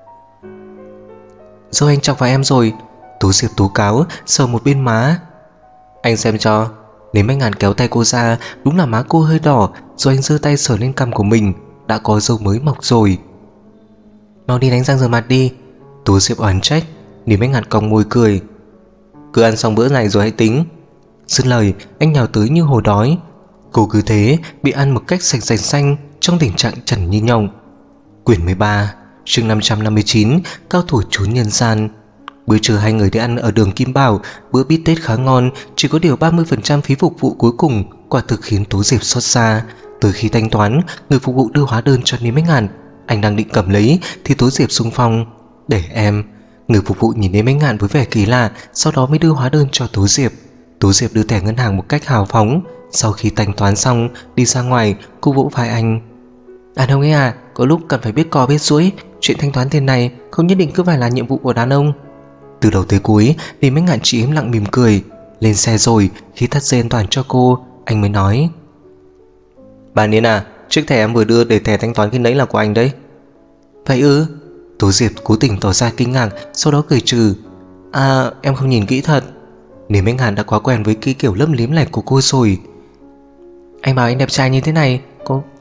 Dâu anh chọc vào em rồi. Tú Diệp tố cáo, sờ một bên má. Anh xem cho. Nìm Bách Ngạn kéo tay cô ra. Đúng là má cô hơi đỏ. Rồi anh giơ tay sờ lên cằm của mình. Đã có râu mới mọc rồi. Mau đi đánh răng rửa mặt đi. Tú Diệp oán trách. Nìm Bách Ngạn cong môi cười. Cứ ăn xong bữa này rồi hãy tính. Dứt lời anh nhào tới như hổ đói. Cô cứ thế bị ăn một cách sạch sành xanh, trong tình trạng trần như nhộng. Quyển 13 chương 559. Cao thủ trốn nhân gian. Bữa trưa hai người đi ăn ở đường Kim Bảo. Bữa bít tết khá ngon, chỉ có điều 30% phí phục vụ cuối cùng quả thực khiến Tú Diệp xót xa. Từ khi thanh toán, người phục vụ đưa hóa đơn cho Nìm Bách Ngạn. Anh đang định cầm lấy thì Tú Diệp xung phong. Để em. Người phục vụ nhìn Nìm Bách Ngạn với vẻ kỳ lạ, sau đó mới đưa hóa đơn cho Tú Diệp. Tú Diệp đưa thẻ ngân hàng một cách hào phóng. Sau khi thanh toán xong, đi ra ngoài, cô vỗ vai anh. Đàn ông ấy à, có lúc cần phải biết co biết duỗi. Chuyện thanh toán tiền này không nhất định cứ phải là nhiệm vụ của đàn ông. Từ đầu tới cuối, Nìm Bách Ngạn chỉ im lặng mỉm cười. Lên xe rồi, khi thắt dây an toàn cho cô, anh mới nói. Bà Niên à, chiếc thẻ em vừa đưa để thẻ thanh toán khi nãy là của anh đấy. Vậy ư? Tú Diệp cố tình tỏ ra kinh ngạc, sau đó cười trừ. À, em không nhìn kỹ thật. Nìm Bách Ngạn đã quá quen với cái kiểu lấp liếm này của cô rồi. Anh bảo anh đẹp trai như thế này,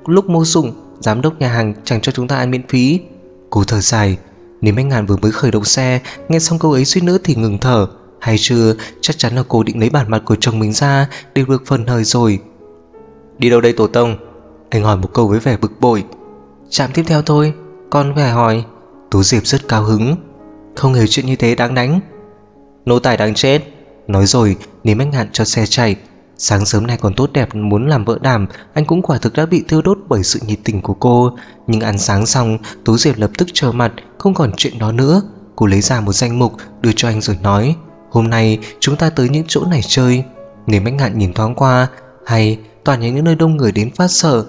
lúc Mô Dụng, giám đốc nhà hàng chẳng cho chúng ta ăn miễn phí. Cô thở dài. Nếu Bách Ngạn vừa mới khởi động xe, nghe xong câu ấy suýt nữa thì ngừng thở. Hay chưa, chắc chắn là cô định lấy bản mặt của chồng mình ra để được phần hời rồi. Đi đâu đây tổ tông? Anh hỏi một câu với vẻ bực bội. Trạm tiếp theo thôi. Con phải hỏi. Tú Diệp rất cao hứng. Không hề chuyện như thế đáng đánh. Nô tài đáng chết. Nói rồi Lý Bách Ngạn cho xe chạy. Sáng sớm này còn tốt đẹp muốn làm vợ đảm, anh cũng quả thực đã bị thiêu đốt bởi sự nhiệt tình của cô. Nhưng ăn sáng xong, Tú Diệp lập tức trở mặt, không còn chuyện đó nữa. Cô lấy ra một danh mục đưa cho anh rồi nói, hôm nay chúng ta tới những chỗ này chơi. Lý Bách Ngạn nhìn thoáng qua, hay toàn những nơi đông người đến phát sợ.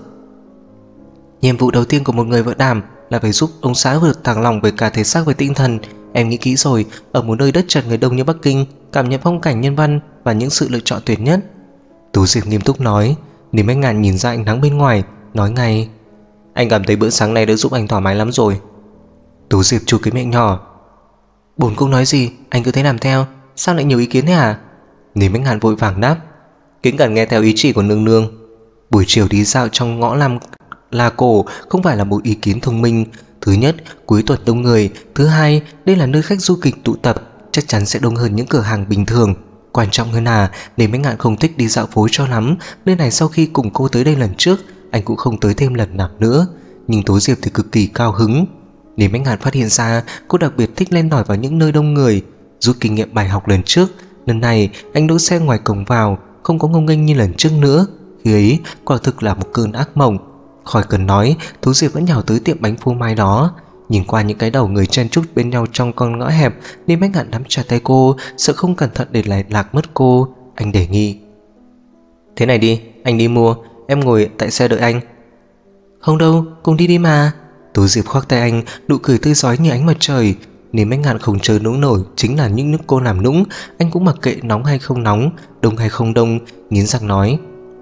Nhiệm vụ đầu tiên của một người vợ đảm là phải giúp ông xã vượt thẳng lòng về cả thể xác và tinh thần. Em nghĩ kỹ rồi, ở một nơi đất chật người đông như Bắc Kinh, cảm nhận phong cảnh nhân văn và những sự lựa chọn tuyệt nhất. Tú Diệp nghiêm túc nói. Lý Bách Ngạn nhìn ra ánh nắng bên ngoài, nói ngay, anh cảm thấy bữa sáng này đã giúp anh thoải mái lắm rồi. Tú Diệp chu cái miệng nhỏ. Bổn cung nói gì, anh cứ thế làm theo, sao lại nhiều ý kiến thế hả? Lý Bách Ngạn vội vàng đáp, kính cẩn nghe theo ý chỉ của nương nương. Buổi chiều đi dạo trong ngõ làm La Cổ không phải là một ý kiến thông minh. Thứ nhất, cuối tuần đông người. Thứ hai, đây là nơi khách du lịch tụ tập, chắc chắn sẽ đông hơn những cửa hàng bình thường. Quan trọng hơn là Lý Bách Ngạn không thích đi dạo phố cho lắm. Nơi này sau khi cùng cô tới đây lần trước, anh cũng không tới thêm lần nào nữa. Nhưng Tố Diệp thì cực kỳ cao hứng. Lý Bách Ngạn phát hiện ra cô đặc biệt thích len lỏi vào những nơi đông người. Rút kinh nghiệm bài học lần trước, lần này anh đỗ xe ngoài cổng vào, không có ngông nghênh như lần trước nữa. Khi ấy quả thực là một cơn ác mộng. Khỏi cần nói, Tú Diệp vẫn nhào tới tiệm bánh phô mai đó. Nhìn qua những cái đầu người chen chúc bên nhau trong con ngõ hẹp, Lý Bách Ngạn nắm chặt tay cô, sợ không cẩn thận để lại lạc mất cô. Anh đề nghị, thế này đi, anh đi mua, em ngồi tại xe đợi anh. Không đâu, cùng đi đi mà. Tú Diệp khoác tay anh, nụ cười tươi rói như ánh mặt trời. Lý Bách Ngạn không chờ nũng nổi, chính là những nước cô làm nũng. Anh cũng mặc kệ nóng hay không nóng, đông hay không đông, nghiến răng nói,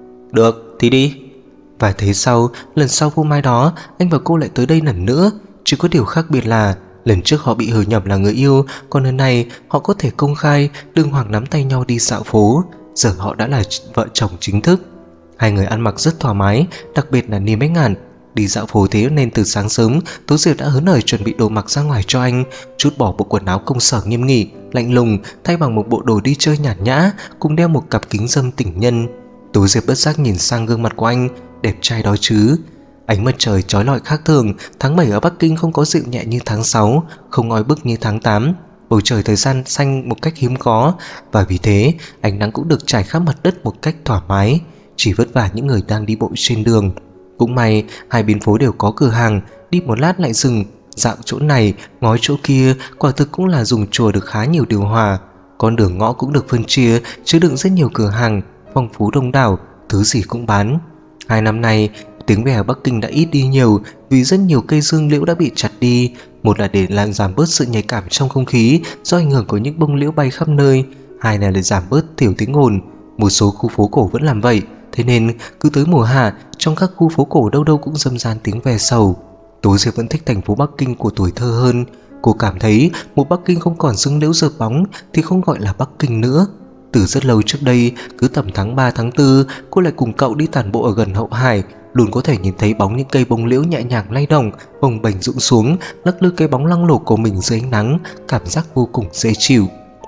được thì đi. Vài thế sau, lần sau phô mai đó, anh và cô lại tới đây lần nữa. Chỉ có điều khác biệt là lần trước họ bị hiểu nhầm là người yêu, còn lần này họ có thể công khai đừng hoàng nắm tay nhau đi dạo phố. Giờ họ đã là vợ chồng chính thức. Hai người ăn mặc rất thoải mái, đặc biệt là Lý Bách Ngạn. Đi dạo phố thế nên từ sáng sớm, Tố Diệp đã hớn hở chuẩn bị đồ mặc ra ngoài cho anh, trút bỏ bộ quần áo công sở nghiêm nghị, lạnh lùng, thay bằng một bộ đồ đi chơi nhàn nhã, cùng đeo một cặp kính râm tỉnh nhân. Tố Diệp bất giác nhìn sang gương mặt của anh, đẹp trai đó chứ. Ánh mặt trời chói lọi khác thường. Tháng 7 ở Bắc Kinh không có dịu nhẹ như tháng 6, không oi bức như tháng 8. Bầu trời thời gian xanh một cách hiếm có, và vì thế ánh nắng cũng được trải khắp mặt đất một cách thoải mái. Chỉ vất vả những người đang đi bộ trên đường. Cũng may hai bên phố đều có cửa hàng, đi một lát lại dừng, dạo chỗ này ngó chỗ kia. Quả thực cũng là dùng chùa được khá nhiều điều hòa. Con đường ngõ cũng được phân chia, chứa đựng rất nhiều cửa hàng, phong phú đông đảo, thứ gì cũng bán. 2 năm nay tiếng ve ở Bắc Kinh đã ít đi nhiều vì rất nhiều cây dương liễu đã bị chặt đi. Một là để làm giảm bớt sự nhạy cảm trong không khí do ảnh hưởng của những bông liễu bay khắp nơi, hai là để giảm bớt thiểu tiếng ồn. Một số khu phố cổ vẫn làm vậy, thế nên cứ tới mùa hạ, trong các khu phố cổ đâu đâu cũng râm ran tiếng ve sầu. Tố Diệp vẫn thích thành phố Bắc Kinh của tuổi thơ hơn. Cô cảm thấy một Bắc Kinh không còn dương liễu rợp bóng thì không gọi là Bắc Kinh nữa. Từ rất lâu trước đây, cứ tầm tháng 3 tháng 4, cô lại cùng cậu đi tản bộ ở gần Hậu Hải, luôn có thể nhìn thấy bóng những cây bông liễu nhẹ nhàng lay động, bồng bềnh rụng xuống, lắc lư cái bóng loang lổ của mình dưới ánh nắng, cảm giác vô cùng dễ chịu.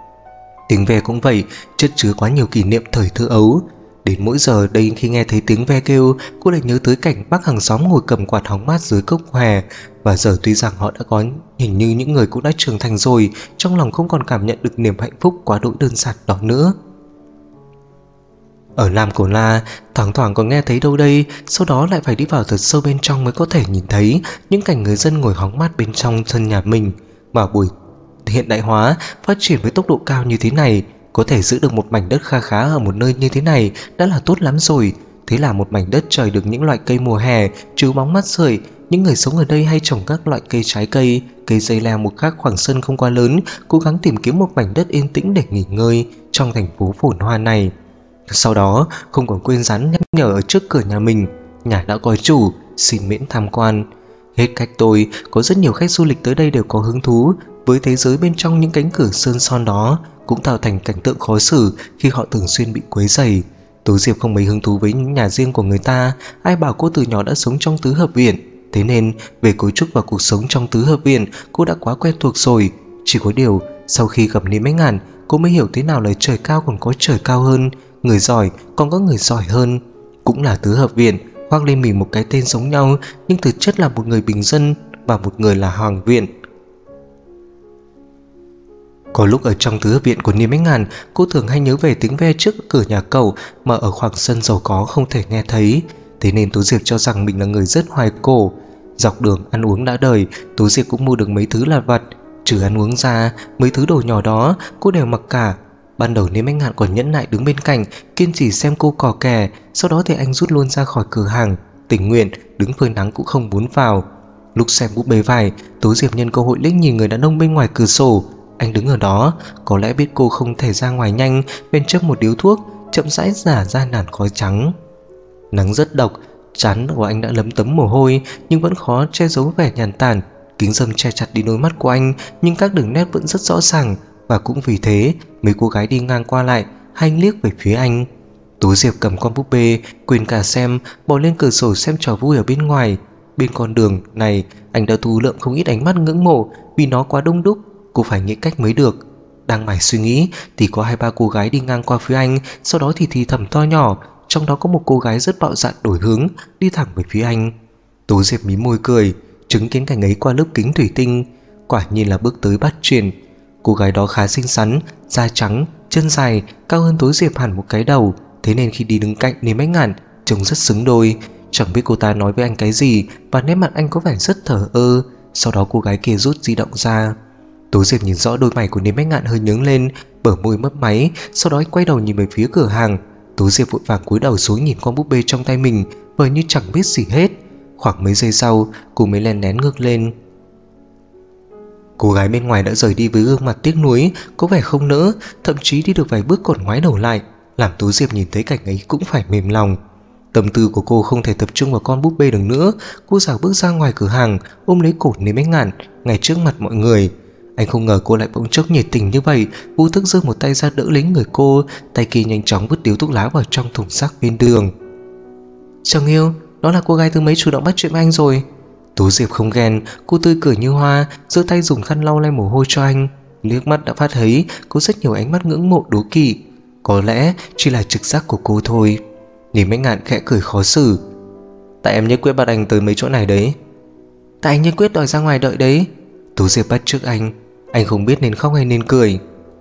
Tiếng ve cũng vậy, chất chứa quá nhiều kỷ niệm thời thơ ấu. Đến mỗi giờ đây khi nghe thấy tiếng ve kêu, cô lại nhớ tới cảnh bác hàng xóm ngồi cầm quạt hóng mát dưới cốc hòe. Và giờ tuy rằng họ đã có hình như những người cũng đã trưởng thành rồi, trong lòng không còn cảm nhận được niềm hạnh phúc quá đỗi đơn giản đó nữa. Ở Nam Cổ La, thoảng thoảng còn nghe thấy đâu đây, sau đó lại phải đi vào thật sâu bên trong mới có thể nhìn thấy những cảnh người dân ngồi hóng mát bên trong sân nhà mình. Mà buổi hiện đại hóa phát triển với tốc độ cao như thế này, có thể giữ được một mảnh đất kha khá ở một nơi như thế này đã là tốt lắm rồi. Thế là một mảnh đất trời được những loại cây mùa hè trừ bóng mát rượi. Những người sống ở đây hay trồng các loại cây trái cây, cây dây leo một khác khoảng sân không quá lớn, cố gắng tìm kiếm một mảnh đất yên tĩnh để nghỉ ngơi trong thành phố phồn hoa này. Sau đó không còn quên dán nhắc nhở ở trước cửa nhà mình, nhà đã có chủ, xin miễn tham quan. Hết cách tôi, có rất nhiều khách du lịch tới đây đều có hứng thú với thế giới bên trong những cánh cửa sơn son đó, cũng tạo thành cảnh tượng khó xử khi họ thường xuyên bị quấy rầy. Tố Diệp không mấy hứng thú với những nhà riêng của người ta. Ai bảo cô từ nhỏ đã sống trong tứ hợp viện, thế nên về cấu trúc và cuộc sống trong tứ hợp viện cô đã quá quen thuộc rồi. Chỉ có điều sau khi gặp Niêm Bách Ngạn, cô mới hiểu thế nào là trời cao còn có trời cao hơn, người giỏi còn có người giỏi hơn. Cũng là tứ hợp viện, khoác lên mình một cái tên giống nhau, nhưng thực chất là một người bình dân và một người là hoàng viện. Có lúc ở trong tứ hợp viện của Niêm Bách Ngạn, cô thường hay nhớ về tiếng ve trước cửa nhà cậu mà ở khoảng sân giàu có không thể nghe thấy. Thế nên Tố Diệp cho rằng mình là người rất hoài cổ. Dọc đường ăn uống đã đời, Tố Diệp cũng mua được mấy thứ lặt vặt. Trừ ăn uống ra, mấy thứ đồ nhỏ đó cô đều mặc cả. Ban đầu Niêm Bách Ngạn còn nhẫn nại đứng bên cạnh, kiên trì xem cô cò kè. Sau đó thì anh rút luôn ra khỏi cửa hàng, tình nguyện đứng phơi nắng cũng không muốn vào. Lúc xem búp bê vải, Tố Diệp nhân cơ hội liếc nhìn người đàn ông bên ngoài cửa sổ. Anh đứng ở đó, có lẽ biết cô không thể ra ngoài nhanh, bên châm một điếu thuốc, chậm rãi xả ra làn khói trắng. Nắng rất độc, trán của anh đã lấm tấm mồ hôi, nhưng vẫn khó che giấu vẻ nhàn tản. Kính râm che chặt đi đôi mắt của anh, nhưng các đường nét vẫn rất rõ ràng. Và cũng vì thế, mấy cô gái đi ngang qua lại hay liếc về phía anh. Tố Diệp cầm con búp bê, quên cả xem, bỏ lên cửa sổ xem trò vui ở bên ngoài. Bên con đường này, anh đã thu lượm không ít ánh mắt ngưỡng mộ, vì nó quá đông đúc, cô phải nghĩ cách mới được. Đang mải suy nghĩ thì có 2-3 cô gái đi ngang qua phía anh, sau đó thì thầm to nhỏ. Trong đó có một cô gái rất bạo dạn đổi hướng, đi thẳng về phía anh. Tố Diệp mím môi cười, chứng kiến cảnh ấy qua lớp kính thủy tinh. Quả nhiên là bước tới bắt chuyện. Cô gái đó khá xinh xắn, da trắng, chân dài, cao hơn Tố Diệp hẳn một cái đầu. Thế nên khi đi đứng cạnh Niêm Bách Ngạn, trông rất xứng đôi. Chẳng biết cô ta nói với anh cái gì, và nét mặt anh có vẻ rất thờ ơ. Sau đó cô gái kia rút di động ra. Tố Diệp nhìn rõ đôi mày của Niêm Bách Ngạn hơi nhướng lên, bờ môi mấp máy. Sau đó quay đầu nhìn về phía cửa hàng. Tố Diệp vội vàng cúi đầu xuống nhìn con búp bê trong tay mình, vờ như chẳng biết gì hết. Khoảng mấy giây sau, cô mới len lén ngước lên. Cô gái bên ngoài đã rời đi với gương mặt tiếc nuối, có vẻ không nỡ, thậm chí đi được vài bước còn ngoái đầu lại, làm Tố Diệp nhìn thấy cảnh ấy cũng phải mềm lòng. Tâm tư của cô không thể tập trung vào con búp bê được nữa. Cô dạo bước ra ngoài cửa hàng, ôm lấy cổ Niêm Bách Ngạn ngay trước mặt mọi người. Anh không ngờ cô lại bỗng chốc nhiệt tình như vậy, vô thức giơ một tay ra đỡ lấy người cô, tay kia nhanh chóng vứt điếu thuốc lá vào trong thùng rác bên đường. Chồng yêu, đó là cô gái thứ mấy chủ động bắt chuyện với anh rồi. Tố Diệp không ghen, cô tươi cười như hoa, giơ tay dùng khăn lau lại mồ hôi cho anh. Liếc mắt đã phát thấy có rất nhiều ánh mắt ngưỡng mộ đố kỵ. Có lẽ chỉ là trực giác của cô thôi. Niêm Bách Ngạn khẽ cười khó xử. Tại em nhất quyết bắt anh tới mấy chỗ này đấy. Tại anh nhất quyết đòi ra ngoài đợi đấy. Tố Diệp bắt trước anh không biết nên khóc hay nên cười.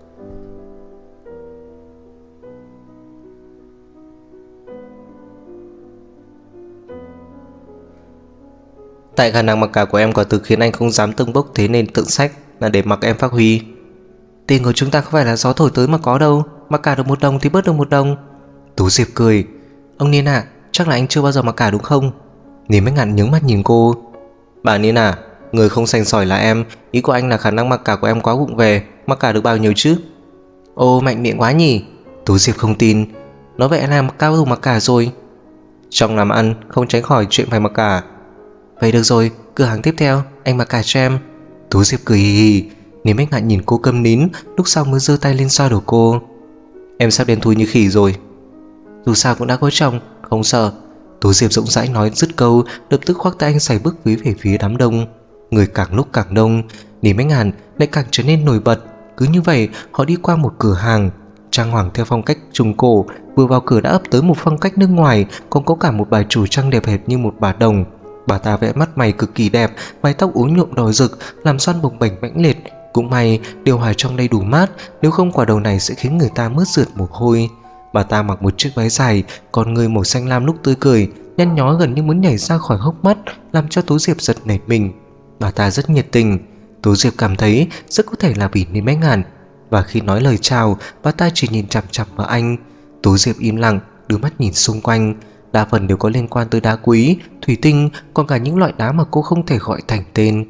Tại khả năng mặc cả của em quả thực khiến anh không dám tâng bốc, thế nên tự sách là để mặc em phát huy. Tiền của chúng ta không phải là gió thổi tới mà có đâu, mặc cả được 1 đồng thì bớt được 1 đồng. Tố Diệp cười. Ông Niên à, chắc là anh chưa bao giờ mặc cả đúng không? Niêm Bách Ngạn nhướng mắt nhìn cô. Bà Niên à, người không sành sỏi là em, ý của anh là khả năng mặc cả của em quá vụng về, mặc cả được bao nhiêu chứ? Ô, mạnh miệng quá nhỉ. Tố Diệp không tin. Nói vậy anh là cao thủ mặc cả rồi. Trong làm ăn không tránh khỏi chuyện phải mặc cả. Vậy được rồi, cửa hàng tiếp theo, anh mặc cả cho em. Tố Diệp cười hì hì. Niêm Bách Ngạn nhìn cô câm nín, lúc sau mới giơ tay lên xoa đầu cô. Em sắp đen thui như khỉ rồi. Dù sao cũng đã có chồng, không sợ. Tố Diệp rộng rãi nói dứt câu, lập tức khoác tay anh sải bước về phía đám đông. Người càng lúc càng đông, Niêm Bách Ngạn lại càng trở nên nổi bật. Cứ như vậy họ đi qua một cửa hàng trang hoàng theo phong cách Trung Cổ. Vừa vào cửa đã ập tới một phong cách nước ngoài, còn có cả một bà chủ trang đẹp hệt như một bà đồng. Bà ta vẽ mắt mày cực kỳ đẹp, mái tóc uốn nhuộm đỏ rực, làm xoăn bồng bềnh mãnh liệt. Cũng may điều hòa trong đây đủ mát, nếu không quả đầu này sẽ khiến người ta mướt rượt mồ hôi. Bà ta mặc một chiếc váy dài, con người màu xanh lam lúc tươi cười, nhăn nhó gần như muốn nhảy ra khỏi hốc mắt, làm cho Tố Diệp giật nảy mình. Bà ta rất nhiệt tình. Tố Diệp cảm thấy rất có thể là vì Niêm Bách Ngạn, và khi nói lời chào, bà ta chỉ nhìn chằm chằm vào anh. Tố Diệp im lặng, đưa mắt nhìn xung quanh. Đa phần đều có liên quan tới đá quý, thủy tinh, còn cả những loại đá mà cô không thể gọi thành tên.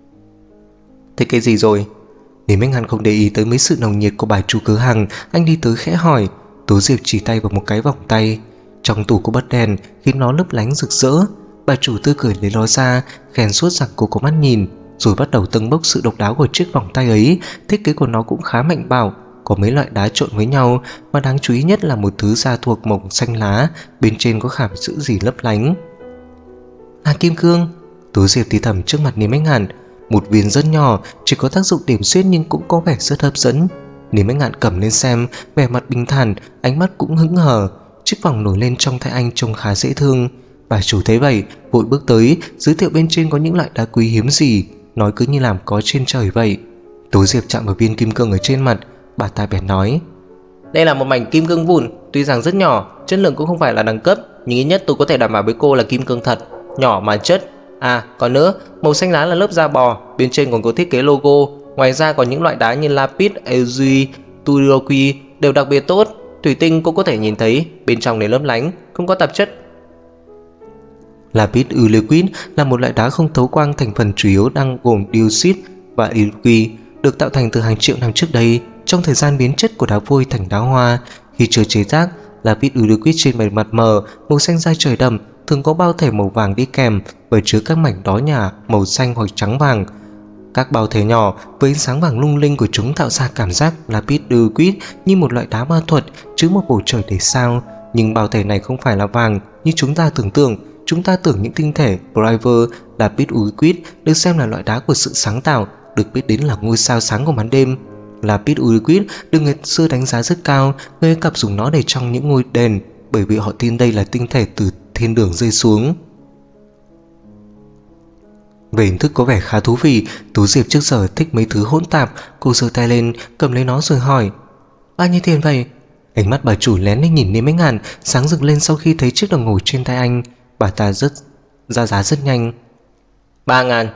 Thế cái gì rồi? Niêm Bách Ngạn không để ý tới mấy sự nồng nhiệt của bà chủ cửa hàng, anh đi tới khẽ hỏi. Tố Diệp chỉ tay vào một cái vòng tay. Trong tủ có bật đèn khiến nó lấp lánh rực rỡ. Bà chủ tươi cười lấy nó ra, khen suốt rằng cô có mắt nhìn, rồi bắt đầu tâng bốc sự độc đáo của chiếc vòng tay ấy. Thiết kế của nó cũng khá mạnh bạo, có mấy loại đá trộn với nhau, mà đáng chú ý nhất là một thứ da thuộc màu xanh lá, bên trên có khảm chữ gì lấp lánh. Là kim cương. Tú Diệp thì thầm trước mặt Niêm Bách Ngạn. Một viên rất nhỏ, chỉ có tác dụng điểm xuyên nhưng cũng có vẻ rất hấp dẫn. Niêm Bách Ngạn cầm lên xem, vẻ mặt bình thản, ánh mắt cũng hững hờ. Chiếc vòng nổi lên trong tay anh trông khá dễ thương. Bà chủ thấy vậy, vội bước tới, giới thiệu bên trên có những loại đá quý hiếm gì, nói cứ như làm có trên trời vậy. Tú Diệp chạm vào viên kim cương ở trên mặt, bà ta bèn nói: Đây là một mảnh kim cương vụn, tuy rằng rất nhỏ, chất lượng cũng không phải là đẳng cấp, nhưng ít nhất tôi có thể đảm bảo với cô là kim cương thật, nhỏ mà chất. À, còn nữa, màu xanh lá là lớp da bò, bên trên còn có thiết kế logo. Ngoài ra còn những loại đá như lapis lazuli, turquoise đều đặc biệt tốt. Thủy tinh cũng có thể nhìn thấy, bên trong này lấp lánh, không có tạp chất. Lapis lazuli là một loại đá không thấu quang, thành phần chủ yếu đang gồm dioxide và urquit, được tạo thành từ hàng triệu năm trước đây. Trong thời gian biến chất của đá vôi thành đá hoa, khi chưa chế tác, lapis lazuli trên bề mặt mờ, màu xanh da trời đậm, thường có bao thể màu vàng đi kèm và chứa các mảnh đá nhả màu xanh hoặc trắng vàng. Các bao thể nhỏ với ánh sáng vàng lung linh của chúng tạo ra cảm giác lapis lazuli như một loại đá ma thuật chứa một bầu trời đầy sao. Nhưng bao thể này không phải là vàng như chúng ta tưởng tượng. Chúng ta tưởng những tinh thể Briver. Lapis lazuli được xem là loại đá của sự sáng tạo, được biết đến là ngôi sao sáng của màn đêm. Lapis lazuli được người xưa đánh giá rất cao, người Ai Cập dùng nó để trong những ngôi đền, bởi vì họ tin đây là tinh thể từ thiên đường rơi xuống. Về hình thức có vẻ khá thú vị, Tú Diệp trước giờ thích mấy thứ hỗn tạp. Cô giơ tay lên, cầm lấy nó rồi hỏi: Bao nhiêu tiền vậy? Ánh mắt bà chủ lén lên nhìn Niêm Bách Ngạn, sáng rực lên sau khi thấy chiếc đồng hồ trên tay anh. Bà ta ra giá rất nhanh. 3.000.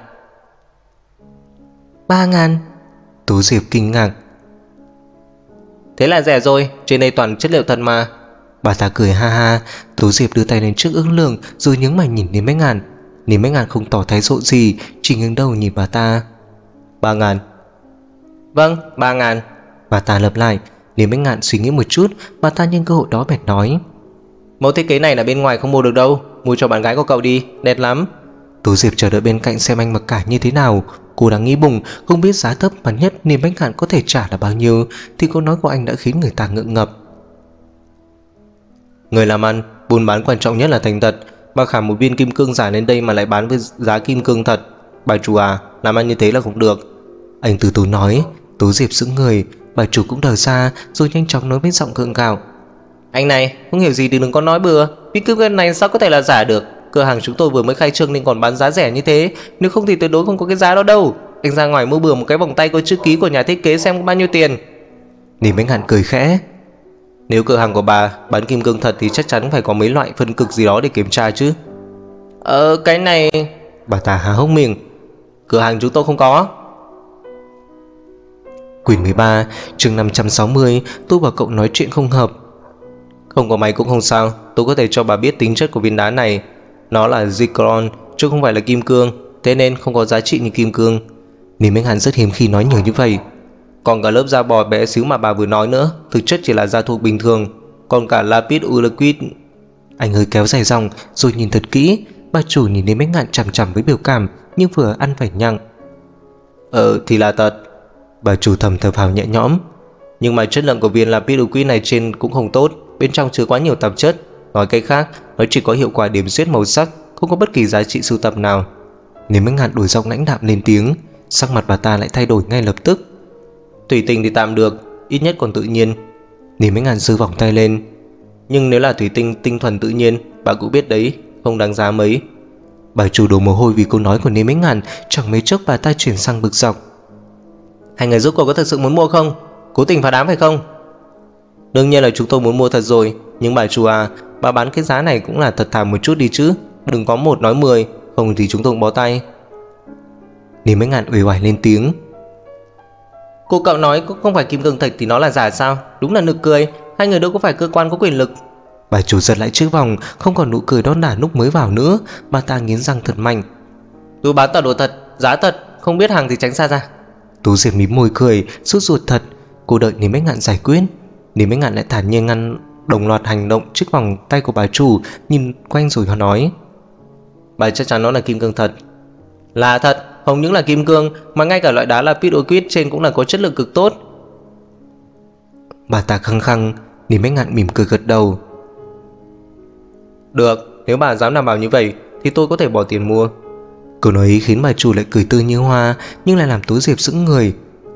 3.000? Tú Diệp kinh ngạc. Thế là rẻ rồi, trên đây toàn chất liệu thật mà. Bà ta cười ha ha. Tú Diệp đưa tay lên trước ước lượng rồi nhướng mày nhìn Niêm Bách Ngạn. Niêm Bách Ngạn không tỏ thái độ gì, chỉ ngẩng đầu nhìn bà ta. 3.000. Vâng, 3.000. Bà ta lặp lại. Niêm Bách Ngạn suy nghĩ một chút, bà ta nhân cơ hội đó bèn nói: Mẫu thiết kế này là bên ngoài không mua được đâu, mua cho bạn gái của cậu đi, đẹp lắm. Tú Diệp chờ đợi bên cạnh xem anh mặc cả như thế nào. Cô đang nghĩ bụng, không biết giá thấp mà nhất Niêm Bách Ngạn có thể trả là bao nhiêu, thì câu nói của anh đã khiến người ta ngượng ngập. Người làm ăn, buôn bán quan trọng nhất là thành thật. Bà khả một viên kim cương giả lên đây mà lại bán với giá kim cương thật. Bà chủ à, làm ăn như thế là không được. Anh từ từ nói. Tú Diệp sững người. Bà chủ cũng đờ ra rồi nhanh chóng nói với giọng gượng gạo: Anh này, không hiểu gì thì đừng có nói bừa. Viên kim cương này sao có thể là giả được? Cửa hàng chúng tôi vừa mới khai trương nên còn bán giá rẻ như thế, nếu không thì tuyệt đối không có cái giá đó đâu. Anh ra ngoài mua bừa một cái vòng tay có chữ ký của nhà thiết kế xem có bao nhiêu tiền. Niêm Bách Ngạn cười khẽ: Nếu cửa hàng của bà bán kim cương thật thì chắc chắn phải có mấy loại phân cực gì đó để kiểm tra chứ. Cái này... Bà ta há hốc miệng: Cửa hàng chúng tôi không có. Quyển 13 chương 560. Tôi và cậu nói chuyện không hợp. Không có máy cũng không sao, tôi có thể cho bà biết tính chất của viên đá này. Nó là zircon chứ không phải là kim cương, thế nên không có giá trị như kim cương. Niêm Bách Ngạn rất hiếm khi nói nhiều như vậy. Còn cả lớp da bò bé xíu mà bà vừa nói nữa, thực chất chỉ là da thuộc bình thường. Còn cả lapis lazuli... Anh hơi kéo dài dòng rồi nhìn thật kỹ. Bà chủ nhìn Niêm Bách Ngạn chằm chằm với biểu cảm nhưng vừa ăn phải nhặng. Thì là thật. Bà chủ thầm thở phào nhẹ nhõm. Nhưng mà chất lượng của viên lapis lazuli này trên cũng không tốt, bên trong chứa quá nhiều tạp chất. Nói cách khác, nó chỉ có hiệu quả điểm xuyết màu sắc, không có bất kỳ giá trị sưu tập nào. Niêm Bách Ngạn đổi giọng lãnh đạm lên tiếng. Sắc mặt bà ta lại thay đổi ngay lập tức. Thủy tinh thì tạm được, ít nhất còn tự nhiên. Niêm Bách Ngạn giơ vòng tay lên. Nhưng nếu là thủy tinh tinh thuần tự nhiên, bà cũng biết đấy, không đáng giá mấy. Bà chủ đổ mồ hôi vì câu nói của Niêm Bách Ngạn. Chẳng mấy chốc bà ta chuyển sang bực dọc. Hai người giúp cô có thật sự muốn mua không? Cố tình phá đám phải không? Đương nhiên là chúng tôi muốn mua thật rồi. Nhưng bà chủ à, bà bán cái giá này cũng là thật thà một chút đi chứ. Đừng có 1 nói 10, không thì chúng tôi bó tay. Niêm Bách Ngạn uể oải lên tiếng. Cô cậu nói không phải kim cương thật thì nó là giả sao? Đúng là nực cười. Hai người đâu có phải cơ quan có quyền lực. Bà chủ giật lại chiếc vòng, không còn nụ cười đon đả lúc mới vào nữa. Bà ta nghiến răng thật mạnh. Tôi bán toàn đồ thật, giá thật, không biết hàng thì tránh xa ra. Tú Diệp mím môi cười, sốt ruột thật. Cô đợi Niêm Bách Ngạn giải quyết. Niêm Bách Ngạn lại thản nhiên ngăn đồng loạt hành động chiếc vòng tay của bà chủ, nhìn quanh rồi họ nói: Bà chắc chắn nó là kim cương thật. Là thật, không những là kim cương mà ngay cả loại đá lapis lazuli trên cũng là có chất lượng cực tốt. Bà ta khăng khăng. Lý Bách Ngạn mỉm cười gật đầu. Được, nếu bà dám đảm bảo như vậy thì tôi có thể bỏ tiền mua. Câu nói ấy khiến bà chủ lại cười tươi như hoa, nhưng lại làm Tố Diệp sững người.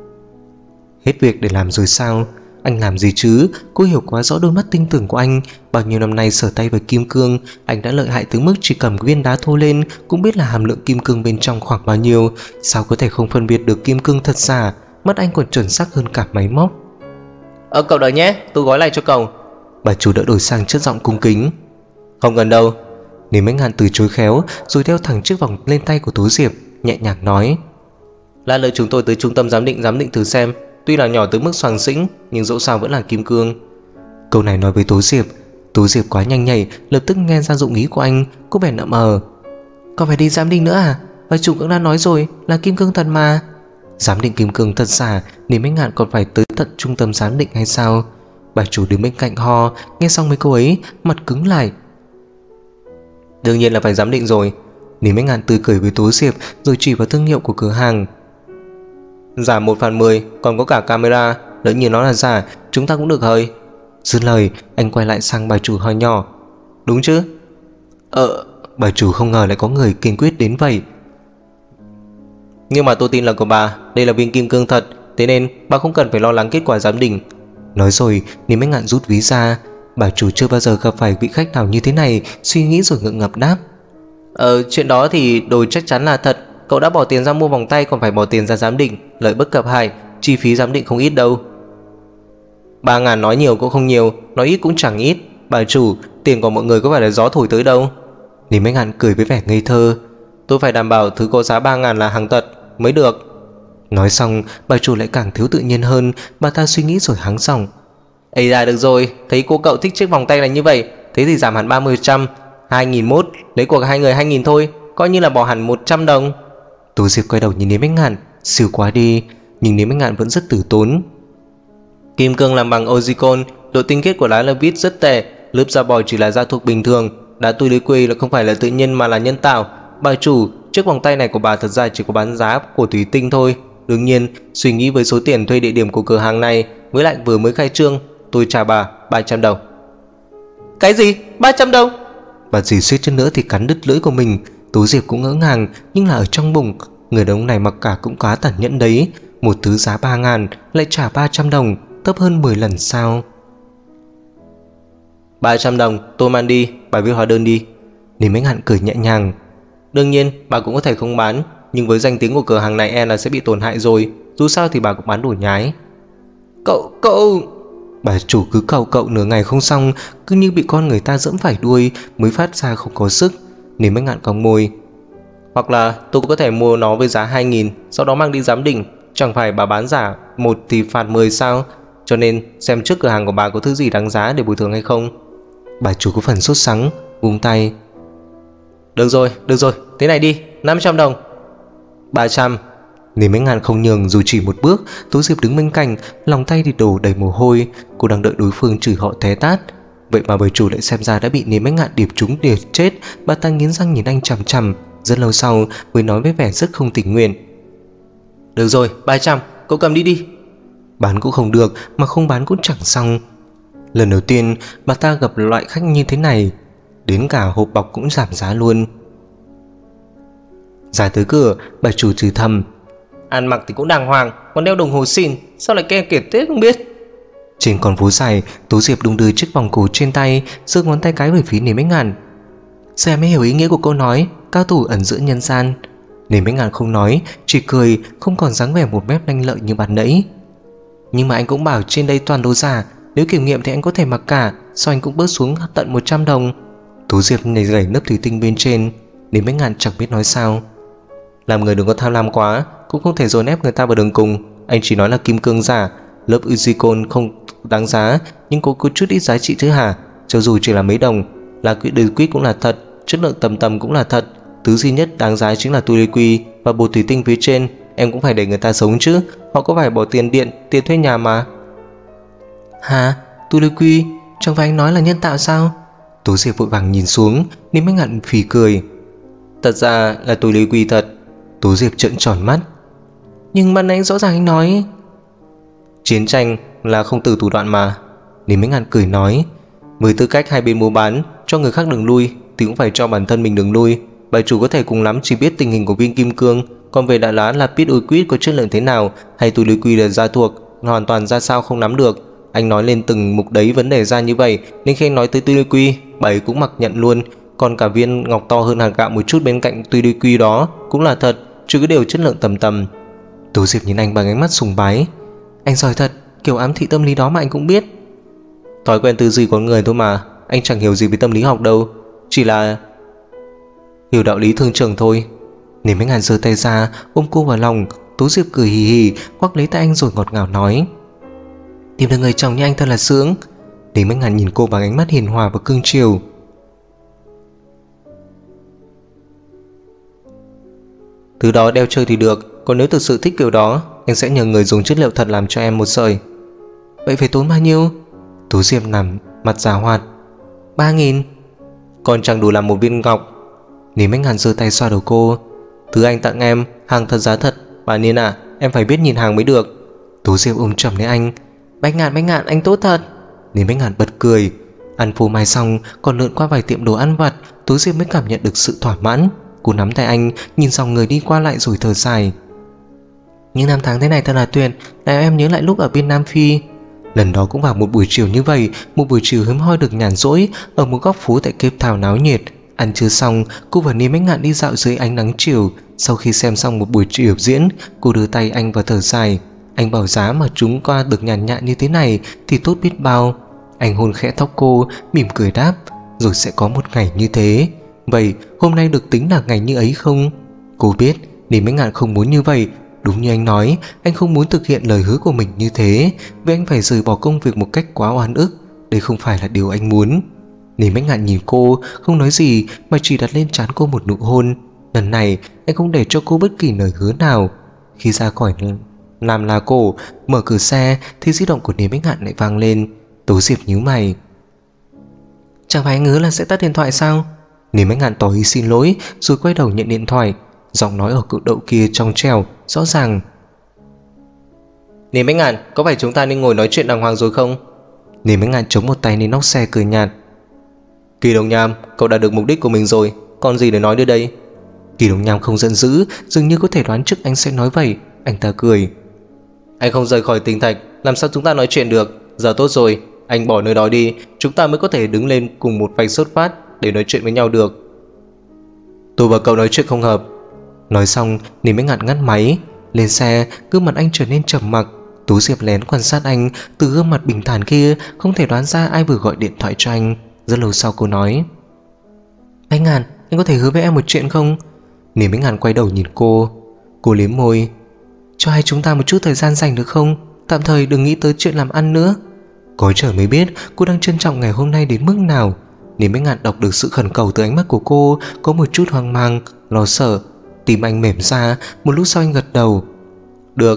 Hết việc để làm rồi sao? Anh làm gì chứ? Cô hiểu quá rõ đôi mắt tinh tưởng của anh. Bao nhiêu năm nay sở tay với kim cương, anh đã lợi hại tới mức chỉ cầm viên đá thô lên cũng biết là hàm lượng kim cương bên trong khoảng bao nhiêu. Sao có thể không phân biệt được kim cương thật giả? Mắt anh còn chuẩn xác hơn cả máy móc. Cậu đợi nhé, tôi gói lại cho cậu. Bà chủ đã đổi sang chất giọng cung kính. Không cần đâu. Lý Bách Ngạn từ chối khéo, rồi đeo thẳng chiếc vòng lên tay của Tố Diệp, nhẹ nhàng nói. Lát nữa chúng tôi tới trung tâm giám định thử xem. Tuy là nhỏ tới mức xoàng xĩnh, nhưng dẫu sao vẫn là kim cương. Câu này nói với Tố Diệp. Tố Diệp quá nhanh nhạy, lập tức nghe ra dụng ý của anh. Cô bèn ậm ờ. Còn phải đi giám định nữa à? Bà chủ cũng đã nói rồi, là kim cương thật mà. Giám định kim cương thật giả, Lý Bách Ngạn còn phải tới tận trung tâm giám định hay sao? Bà chủ đứng bên cạnh ho, nghe xong mấy câu ấy, mặt cứng lại. Đương nhiên là phải giám định rồi. Lý Bách Ngạn tươi cười với Tố Diệp, rồi chỉ vào thương hiệu của cửa hàng. Giả 1/10, còn có cả camera. Lỡ như nó là giả, chúng ta cũng được hơi. Dứt lời, anh quay lại sang bà chủ hỏi nhỏ. Đúng chứ? Bà chủ không ngờ lại có người kiên quyết đến vậy. Nhưng mà tôi tin là của bà, đây là viên kim cương thật, thế nên bà không cần phải lo lắng kết quả giám định. Nói rồi, Lý Bách Ngạn rút ví ra. Bà chủ chưa bao giờ gặp phải vị khách nào như thế này, suy nghĩ rồi ngượng ngập đáp. Chuyện đó thì đồ chắc chắn là thật. Cậu đã bỏ tiền ra mua vòng tay còn phải bỏ tiền ra giám định, lợi bất cập hại, chi phí giám định không ít đâu. 3.000 nói nhiều cũng không nhiều, nói ít cũng chẳng ít. Bà chủ, tiền của mọi người có phải là gió thổi tới đâu. Lý Bách Ngạn cười với vẻ ngây thơ. Tôi phải đảm bảo thứ có giá 3.000 là hàng thật mới được. Nói xong, bà chủ lại càng thiếu tự nhiên hơn. Bà ta suy nghĩ rồi hắng giọng. Ây da, được rồi, thấy cô cậu thích chiếc vòng tay này như vậy, thế thì giảm hẳn 30%, 2.001, lấy của hai người 2.000 thôi, coi như là bỏ hẳn 100 đồng. Tố Diệp quay đầu nhìn Lý Bách Ngạn, xỉu quá đi. Nhưng Lý Bách Ngạn vẫn rất tử tốn. Kim cương làm bằng oxycon, độ tinh khiết của đá là vít rất tệ, lớp da bò chỉ là da thuộc bình thường, đá tui lưới quỳ là không phải là tự nhiên mà là nhân tạo. Bà chủ, chiếc vòng tay này của bà thật ra chỉ có bán giá của thủy tinh thôi. Đương nhiên, suy nghĩ với số tiền thuê địa điểm của cửa hàng này, với lại vừa mới khai trương, tôi trả bà 300 đồng. Cái gì? 300 đồng? Bà dì suýt chút nữa thì cắn đứt lưỡi của mình. Tố Diệp cũng ngỡ ngàng, nhưng là ở trong bụng, người đàn ông này mặc cả cũng quá tàn nhẫn đấy. Một thứ giá 3.000 lại trả 300 đồng, thấp hơn 10 lần sao? 300 đồng, tôi mang đi, bà viết hóa đơn đi. Lý Bách Ngạn cười nhẹ nhàng. Đương nhiên, bà cũng có thể không bán, nhưng với danh tiếng của cửa hàng này là sẽ bị tổn hại rồi. Dù sao thì bà cũng bán đồ nhái. Cậu... Bà chủ cứ cậu nửa ngày không xong, cứ như bị con người ta dẫm phải đuôi, mới phát ra không có sức. Lý Bách Ngạn cong môi. Hoặc là tôi có thể mua nó với giá 2.000, sau đó mang đi giám định. Chẳng phải bà bán giả 1 thì phạt 10 sao? Cho nên xem trước cửa hàng của bà có thứ gì đáng giá để bồi thường hay không. Bà chủ có phần sốt sắng, vung tay. Được rồi, thế này đi, 500 đồng. 300. Lý Bách Ngạn không nhường dù chỉ một bước. Tố Diệp đứng bên cạnh, lòng tay thì đổ đầy mồ hôi. Cô đang đợi đối phương chửi họ té tát. Vậy mà bà chủ lại xem ra đã bị Lý Bách Ngạn điệp trúng để chết. Bà ta nghiến răng nhìn anh chằm chằm. Rất lâu sau mới nói với vẻ rất không tình nguyện. Được rồi, 300, cậu cầm đi. Bán cũng không được, mà không bán cũng chẳng xong. Lần đầu tiên bà ta gặp loại khách như thế này. Đến cả hộp bọc cũng giảm giá luôn. Ra tới cửa, bà chủ chửi thầm. Ăn mặc thì cũng đàng hoàng, còn đeo đồng hồ xịn, sao lại ke kiệt thế không biết. Trên con phố dài, Tố Diệp đung đưa chiếc vòng cổ trên tay, giơ ngón tay cái về phía Lý Bách Ngạn. Giờ mới hiểu ý nghĩa của câu nói cao thủ ẩn giữa nhân gian. Lý Bách Ngạn không nói, chỉ cười, không còn dáng vẻ một mép lanh lợi như ban nãy. Nhưng mà anh cũng bảo trên đây toàn đồ giả, nếu kiểm nghiệm thì anh có thể mặc cả, sao anh cũng bớt xuống tận 100 đồng. Tố Diệp nhảy gảy lớp thủy tinh bên trên. Lý Bách Ngạn chẳng biết nói sao. Làm người đừng có tham lam quá, cũng không thể dồn ép người ta vào đường cùng. Anh chỉ nói là kim cương giả, lớp Uzicon không đáng giá, nhưng có chút ít giá trị chứ hả? Cho dù chỉ là mấy đồng, là quỹ đời quýt cũng là thật, chất lượng tầm cũng là thật. Thứ duy nhất đáng giá chính là tui quy và bột thủy tinh phía trên. Em cũng phải để người ta sống chứ, họ có phải bỏ tiền điện, tiền thuê nhà mà. Hả? Tui quy? Chẳng phải anh nói là nhân tạo sao? Tố Diệp vội vàng nhìn xuống, nên mới ngặn phì cười. Thật ra là tui quy thật. Tố Diệp trợn tròn mắt. Nhưng ban nãy rõ ràng anh nói chiến tranh là không từ thủ đoạn mà. Lý Mấy Ngạn cười nói. Với tư cách hai bên mua bán, cho người khác đường lui thì cũng phải cho bản thân mình đường lui. Bài chủ có thể cùng lắm chỉ biết tình hình của viên kim cương, còn về đại lá là pit ui quýt có chất lượng thế nào hay túi lưới quy là ra thuộc hoàn toàn ra sao không nắm được. Anh nói lên từng mục đấy vấn đề ra như vậy, nên khi anh nói tới túi lưới quy, bà ấy cũng mặc nhận luôn. Còn cả viên ngọc to hơn hạt gạo một chút bên cạnh túi lưới quy đó cũng là thật, chứ cái điều chất lượng tầm tầm. Tố Diệp nhìn anh bằng ánh mắt sùng bái. Anh giỏi thật, kiểu ám thị tâm lý đó mà anh cũng biết. Thói quen tư duy con người thôi mà, anh chẳng hiểu gì về tâm lý học đâu, chỉ là hiểu đạo lý thương trường thôi. Nếu Mấy Ngàn giơ tay ra ôm cô vào lòng. Tố Diệp cười hì hì khoác lấy tay anh rồi ngọt ngào nói. Tìm được người chồng như anh thật là sướng. Nếu Mấy Ngàn nhìn cô bằng ánh mắt hiền hòa và cưng chiều. Thứ đó đeo chơi thì được, còn nếu thực sự thích kiểu đó, anh sẽ nhờ người dùng chất liệu thật làm cho em một sợi. Vậy phải tốn bao nhiêu? Tố Diệp nằm mặt già hoạt. 3.000. Còn chẳng đủ làm một viên ngọc. Nếu Mấy Ngàn giơ tay xoa đầu cô. Thứ anh tặng em, hàng thật giá thật. Bà Niên à, em phải biết nhìn hàng mới được. Tố Diệp ôm chầm lấy anh. Bách Ngạn, anh tốt thật. Nếu Mấy Ngàn bật cười. Ăn phô mai xong còn lượn qua vài tiệm đồ ăn vặt, Tố Diệp mới cảm nhận được sự thỏa mãn. Cô nắm tay anh, nhìn dòng người đi qua lại rồi thở dài. Những năm tháng thế này thật là tuyệt, làm em nhớ lại lúc ở bên Nam Phi. Lần đó cũng vào một buổi chiều như vậy, một buổi chiều hiếm hoi được nhàn rỗi ở một góc phố tại Cape Town náo nhiệt. Ăn trưa xong, cô và Ní Mấy Ngạn đi dạo dưới ánh nắng chiều. Sau khi xem xong một buổi biểu diễn, cô đưa tay anh và thở dài. Anh bảo giá mà chúng qua được nhàn nhã như thế này thì tốt biết bao. Anh hôn khẽ tóc cô, mỉm cười đáp. Rồi sẽ có một ngày như thế. Vậy hôm nay được tính là ngày như ấy không? Cô biết Ní Mấy Ngạn không muốn như vậy. Đúng như anh nói, anh không muốn thực hiện lời hứa của mình như thế. Vì anh phải rời bỏ công việc một cách quá oan ức. Đây không phải là điều anh muốn. Ní Mấy Ngạn nhìn cô, không nói gì mà chỉ đặt lên trán cô một nụ hôn. Lần này anh không để cho cô bất kỳ lời hứa nào. Khi ra khỏi Nam La Cổ, mở cửa xe thì di động của Ní Mấy Ngạn lại vang lên. Tố Diệp nhíu mày. Chẳng phải anh hứa là sẽ tắt điện thoại sao? Ní Mấy Ngạn tỏ ý xin lỗi rồi quay đầu nhận điện thoại. Giọng nói ở cự đậu kia trong trẻo, rõ ràng. Ní Mấy Ngạn, có phải chúng ta nên ngồi nói chuyện đàng hoàng rồi không? Ní Mấy Ngạn chống một tay lên nóc xe cười nhạt. Kỳ Đồng Nham, cậu đã được mục đích của mình rồi, còn gì để nói nữa đây? Kỳ Đồng Nham không giận dữ, dường như có thể đoán trước anh sẽ nói vậy. Anh ta cười. Anh không rời khỏi tinh thạch, làm sao chúng ta nói chuyện được? Giờ tốt rồi, anh bỏ nơi đó đi, chúng ta mới có thể đứng lên cùng một vạch xuất phát để nói chuyện với nhau được. Tôi và cậu nói chuyện không hợp. Nói xong, Ní Mấy Ngạn ngắt máy. Lên xe, gương mặt anh trở nên trầm mặc. Tố Diệp lén quan sát anh. Từ gương mặt bình thản kia không thể đoán ra ai vừa gọi điện thoại cho anh. Rất lâu sau cô nói. Anh Ngạn, anh có thể hứa với em một chuyện không? Ní Mấy Ngạn quay đầu nhìn cô. Cô liếm môi. Cho hai chúng ta một chút thời gian dành được không? Tạm thời đừng nghĩ tới chuyện làm ăn nữa. Có trời mới biết cô đang trân trọng ngày hôm nay đến mức nào. Ní Mấy Ngạn đọc được sự khẩn cầu từ ánh mắt của cô, có một chút hoang mang, lo sợ. Tim anh mềm ra. Một lúc sau anh gật đầu. Được.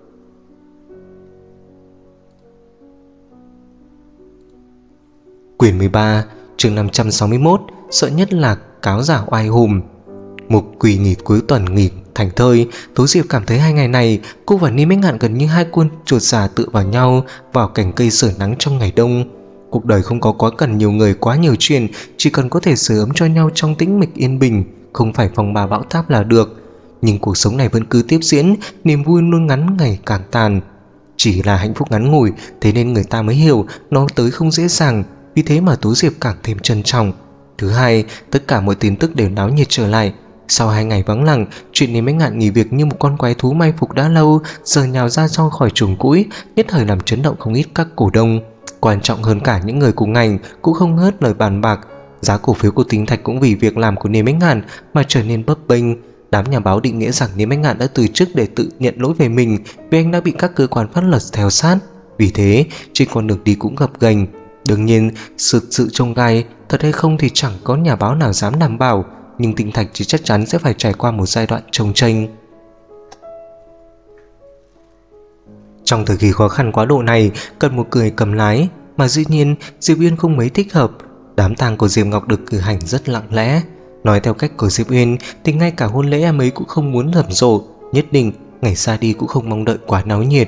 Quyển 13, chương 561. Sợ nhất là cáo giả oai hùm. Một kỳ nghỉ cuối tuần nghỉ thành thơi. Tố Diệp cảm thấy hai ngày này cô và Ní Mấy Ngạn gần như hai con chuột già tựa vào nhau vào cành cây sưởi nắng trong ngày đông. Cuộc đời không có quá cần nhiều người quá nhiều chuyện, chỉ cần có thể sưởi ấm cho nhau trong tĩnh mịch yên bình, không phải phong ba bão táp là được. Nhưng cuộc sống này vẫn cứ tiếp diễn, niềm vui luôn ngắn ngày càng tàn. Chỉ là hạnh phúc ngắn ngủi, thế nên người ta mới hiểu nó tới không dễ dàng. Vì thế mà Tố Diệp càng thêm trân trọng. Thứ hai, tất cả mọi tin tức đều náo nhiệt trở lại. Sau 2 ngày vắng lặng, chuyện Ní Mấy Ngạn nghỉ việc như một con quái thú may phục đã lâu giờ nhào ra cho khỏi chuồng cũi, nhất thời làm chấn động không ít các cổ đông. Quan trọng hơn cả, những người cùng ngành cũng không ngớt lời bàn bạc. Giá cổ phiếu của Tinh Thạch cũng vì việc làm của Ní Mấy Ngạn mà trở nên bấp bênh. Đám nhà báo định nghĩa rằng Ní Mấy Ngạn đã từ chức để tự nhận lỗi về mình vì anh đã bị các cơ quan pháp luật theo sát. Vì thế trên con đường đi cũng gập ghềnh. Đương nhiên sự trông gai thật hay không thì chẳng có nhà báo nào dám đảm bảo, nhưng Tinh Thạch chỉ chắc chắn sẽ phải trải qua một giai đoạn trông chênh. Trong thời kỳ khó khăn quá độ này cần một người cầm lái, mà dĩ nhiên Diệp Uyên không mấy thích hợp. Đám tang của Diệp Ngọc được cử hành rất lặng lẽ. Nói theo cách của Diệp Uyên thì ngay cả hôn lễ em ấy cũng không muốn rầm rộ, nhất định ngày ra đi cũng không mong đợi quá náo nhiệt.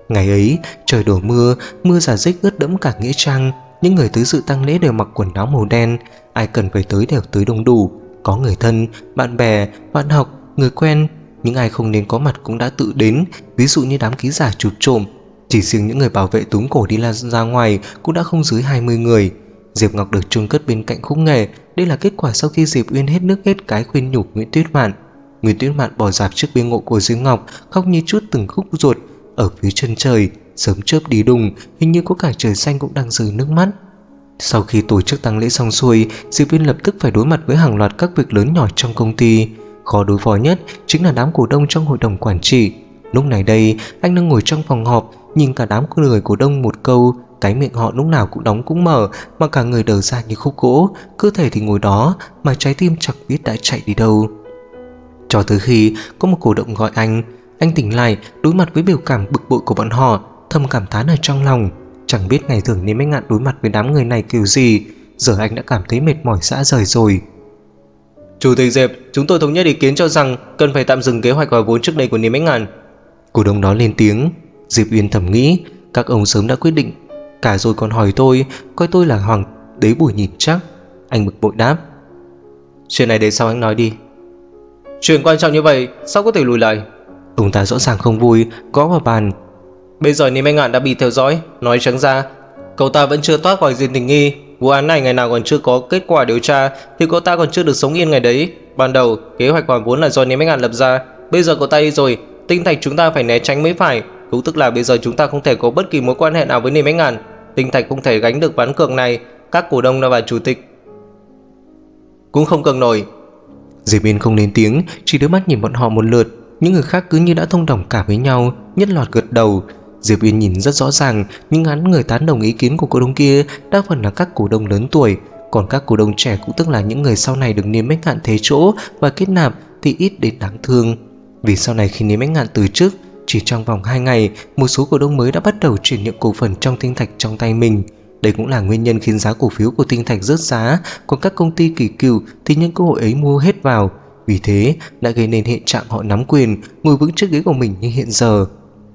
Ngày ấy trời đổ mưa, mưa rả rích ướt đẫm cả nghĩa trang. Những người tới dự tang lễ đều mặc quần áo màu đen, ai cần phải tới đều tới đông đủ. Có người thân, bạn bè, bạn học, người quen. Những ai không nên có mặt cũng đã tự đến, ví dụ như đám ký giả chụp trộm. Chỉ riêng những người bảo vệ túm cổ đi ra ngoài cũng đã không dưới 20 người. Diệp Ngọc được chôn cất bên cạnh khúc nghề. Đây là kết quả sau khi Diệp Uyên hết nước hết cái khuyên nhủ Nguyễn Tuyết Mạn. Nguyễn Tuyết Mạn bò dạp trước bia mộ của Diệp Ngọc, khóc như trút từng khúc ruột. Ở phía chân trời, sớm chớp đi đùng, hình như có cả trời xanh cũng đang rơi nước mắt. Sau khi tổ chức tang lễ xong xuôi, Diệp Uyên lập tức phải đối mặt với hàng loạt các việc lớn nhỏ trong công ty. Khó đối phó nhất chính là đám cổ đông trong hội đồng quản trị. Lúc này đây, anh đang ngồi trong phòng họp, nhìn cả đám người cổ đông một câu, cái miệng họ lúc nào cũng đóng cũng mở, mà cả người đờ ra như khúc gỗ, cơ thể thì ngồi đó, mà trái tim chẳng biết đã chạy đi đâu. Cho tới khi có một cổ động gọi anh tỉnh lại, đối mặt với biểu cảm bực bội của bọn họ, thầm cảm thán ở trong lòng. Chẳng biết ngày thường Niêm Bách Ngạn đối mặt với đám người này kiểu gì, giờ anh đã cảm thấy mệt mỏi rã rời rồi. Chủ tịch Diệp, chúng tôi thống nhất ý kiến cho rằng cần phải tạm dừng kế hoạch gọi vốn trước đây của Niêm Bách Ngạn. Cổ đông đó lên tiếng. Diệp Uyên thầm nghĩ, các ông sớm đã quyết định cả rồi còn hỏi tôi, coi tôi là hoàng đế bùi nhìn chắc. Anh bực bội đáp, chuyện này để sau anh nói đi. Chuyện quan trọng như vậy sao có thể lùi lại? Ông ta rõ ràng không vui, gõ vào bàn. Bây giờ Niêm Bách Ngạn đã bị theo dõi, nói trắng ra cậu ta vẫn chưa thoát khỏi diện tình nghi. Vụ án này ngày nào còn chưa có kết quả điều tra thì cậu ta còn chưa được sống yên ngày đấy. Ban đầu kế hoạch hoàn vốn là do Niêm Bách Ngạn lập ra, bây giờ cậu ta đi rồi, Tinh Thạch chúng ta phải né tránh mới phải. Cũng tức là bây giờ chúng ta không thể có bất kỳ mối quan hệ nào với Niêm Bách Ngạn. Tinh Thạch không thể gánh được ván cược này, các cổ đông và chủ tịch cũng không cược nổi. Diệp Uyên không lên tiếng, chỉ đưa mắt nhìn bọn họ một lượt. Những người khác cứ như đã thông đồng cả với nhau, nhất loạt gật đầu. Diệp Uyên nhìn rất rõ ràng, những người tán đồng ý kiến của cổ đông kia đa phần là các cổ đông lớn tuổi, còn các cổ đông trẻ cũng tức là những người sau này được Niêm Bách Ngạn thế chỗ và kết nạp thì ít đến đáng thương. Vì sau này khi Niêm Bách Ngạn từ chức, chỉ trong vòng 2 ngày, một số cổ đông mới đã bắt đầu chuyển nhượng cổ phần trong Tinh Thạch trong tay mình. Đây cũng là nguyên nhân khiến giá cổ phiếu của Tinh Thạch rớt giá, còn các công ty kỳ cựu thì những cơ hội ấy mua hết vào. Vì thế đã gây nên hiện trạng họ nắm quyền, ngồi vững chiếc ghế của mình như hiện giờ.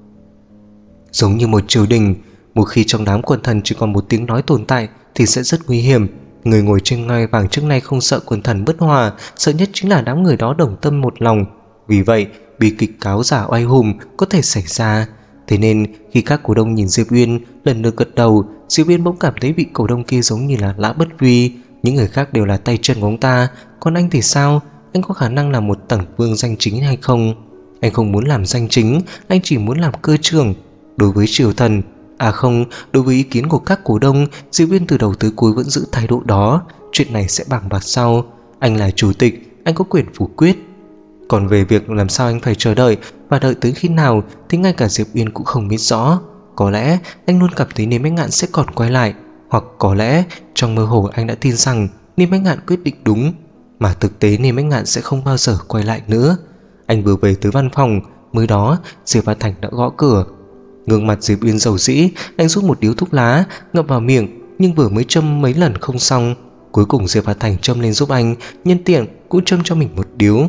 Giống như một triều đình, một khi trong đám quần thần chỉ còn một tiếng nói tồn tại thì sẽ rất nguy hiểm. Người ngồi trên ngai vàng trước nay không sợ quần thần bất hòa, sợ nhất chính là đám người đó đồng tâm một lòng. Vì vậy, bi kịch cáo giả oai hùng có thể xảy ra. Thế nên khi các cổ đông nhìn Diệp Uyên lần lượt gật đầu, Diệp Uyên bỗng cảm thấy vị cổ đông kia giống như là Lã Bất Vi. Những người khác đều là tay chân của ông ta, còn anh thì sao? Anh có khả năng là một tầng vương danh chính hay không? Anh không muốn làm danh chính, anh chỉ muốn làm cơ trưởng. Đối với triều thần, đối với ý kiến của các cổ đông, Diệp Uyên từ đầu tới cuối vẫn giữ thái độ đó. Chuyện này sẽ bảng bạc sau. Anh là chủ tịch, anh có quyền phủ quyết. Còn về việc làm sao anh phải chờ đợi và đợi tới khi nào thì ngay cả Diệp Uyên cũng không biết rõ. Có lẽ anh luôn cảm thấy Niêm Bách Ngạn sẽ còn quay lại, hoặc có lẽ trong mơ hồ anh đã tin rằng Niêm Bách Ngạn quyết định đúng, mà thực tế Niêm Bách Ngạn sẽ không bao giờ quay lại nữa. Anh vừa về tới văn phòng, mới đó Diệp Văn Thành đã gõ cửa. Gương mặt Diệp Uyên dầu dĩ, anh rút một điếu thuốc lá ngậm vào miệng, nhưng vừa mới châm mấy lần không xong. Cuối cùng Diệp Văn Thành châm lên giúp anh, nhân tiện cũng châm cho mình một điếu.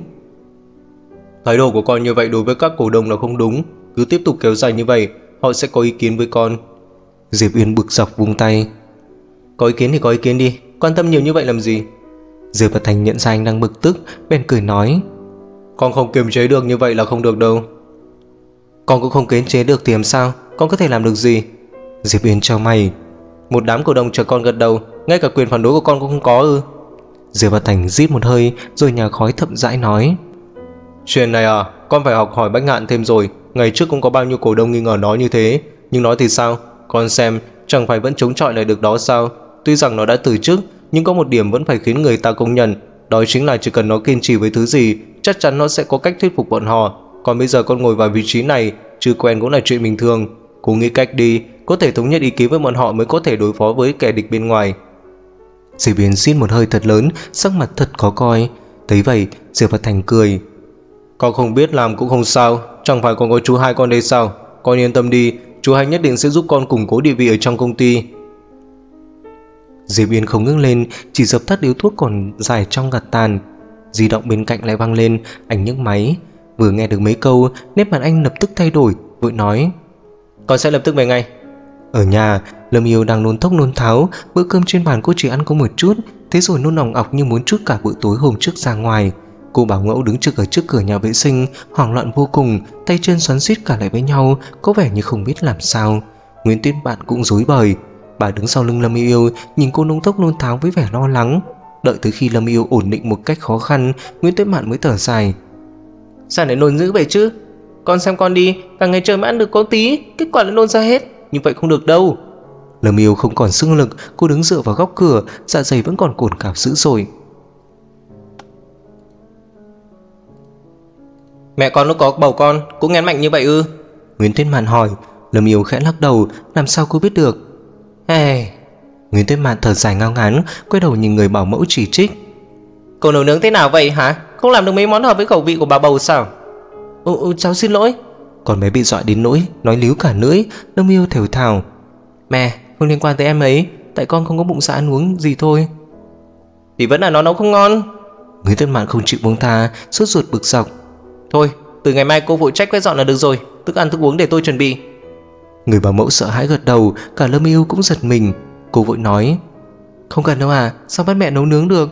Thái độ của con như vậy đối với các cổ đông là không đúng, cứ tiếp tục kéo dài như vậy họ sẽ có ý kiến với con. Diệp Uyên bực dọc vung tay. Có ý kiến thì có ý kiến đi, quan tâm nhiều như vậy làm gì? Diệp Văn Thành nhận ra anh đang bực tức, bèn cười nói, con không kiềm chế được như vậy là không được đâu. Con cũng không kiềm chế được thì làm sao, con có thể làm được gì? Diệp Uyên chau mày. Một đám cổ đông chờ con gật đầu, ngay cả quyền phản đối của con cũng không có ư? Diệp Văn Thành rít một hơi rồi nhà khói thậm rãi nói, chuyện này à, con phải học hỏi Bách Ngạn thêm rồi. Ngày trước cũng có bao nhiêu cổ đông nghi ngờ nó như thế, nhưng nó thì sao? Con xem, chẳng phải vẫn chống chọi lại được đó sao? Tuy rằng nó đã từ chức, nhưng có một điểm vẫn phải khiến người ta công nhận, đó chính là chỉ cần nó kiên trì với thứ gì, chắc chắn nó sẽ có cách thuyết phục bọn họ. Còn bây giờ con ngồi vào vị trí này, chưa quen cũng là chuyện bình thường. Cố nghĩ cách đi, có thể thống nhất ý kiến với bọn họ mới có thể đối phó với kẻ địch bên ngoài. Diệp Uyên xít một hơi thật lớn, sắc mặt thật khó coi. Thấy vậy, Diệp Văn Thành cười. Con không biết làm cũng không sao, chẳng phải còn có chú hai con đây sao? Con yên tâm đi, chú hai nhất định sẽ giúp con củng cố địa vị ở trong công ty. Diệp Uyên không ngước lên, chỉ dập tắt điếu thuốc còn dài trong gạt tàn. Di động bên cạnh lại vang lên, anh nhấc máy. Vừa nghe được mấy câu, nét mặt anh lập tức thay đổi, vội nói, Con sẽ lập tức về ngay. Ở nhà, Lâm Yêu đang nôn thốc nôn tháo. Bữa cơm trên bàn cô chỉ ăn có một chút, thế rồi nôn ỏng ọc như muốn trút cả bữa tối hôm trước ra ngoài. Cô bảo Ngẫu đứng trực ở trước cửa nhà vệ sinh, hoảng loạn vô cùng, tay chân xoắn xuýt cả lại với nhau, có vẻ như không biết làm sao. Nguyễn Tuyết Mạn cũng rối bời. Bà đứng sau lưng Lâm Yêu, nhìn cô nôn thốc nôn tháo với vẻ lo lắng. Đợi tới khi Lâm Yêu ổn định một cách khó khăn, Nguyễn Tuyết Mạn mới thở dài. Sao lại nôn dữ vậy chứ? Con xem con đi, cả ngày trời mới ăn được có tí, kết quả lại nôn ra hết. Như vậy không được đâu. Lâm Yêu không còn sức lực, cô đứng dựa vào góc cửa, dạ dày vẫn còn cồn cào dữ dội. Mẹ con lúc có bầu con cũng nghén mạnh như vậy ư? Nguyễn Tuyết Mạn hỏi. Lâm Yêu khẽ lắc đầu, làm sao cô biết được. Nguyễn Tuyết Mạn thở dài ngao ngán, quay đầu nhìn người bảo mẫu chỉ trích. Cô nấu nướng thế nào vậy hả? Không làm được mấy món hợp với khẩu vị của bà bầu sao? Cháu xin lỗi. Con bé bị dọa đến nỗi nói líu cả lưỡi. Lâm Yêu thều thào. Mẹ, không liên quan tới em ấy, tại con không có bụng dạ ăn uống gì thôi. Thì vẫn là nó nấu không ngon. Nguyễn Tuyết Mạn không chịu buông tha, sốt ruột bực dọc. Thôi, từ ngày mai cô phụ trách quét dọn là được rồi, thức ăn thức uống để tôi chuẩn bị. Người bảo mẫu sợ hãi gật đầu, cả Lâm Yêu cũng giật mình. Cô vội nói. Không cần đâu à, sao bắt mẹ nấu nướng được.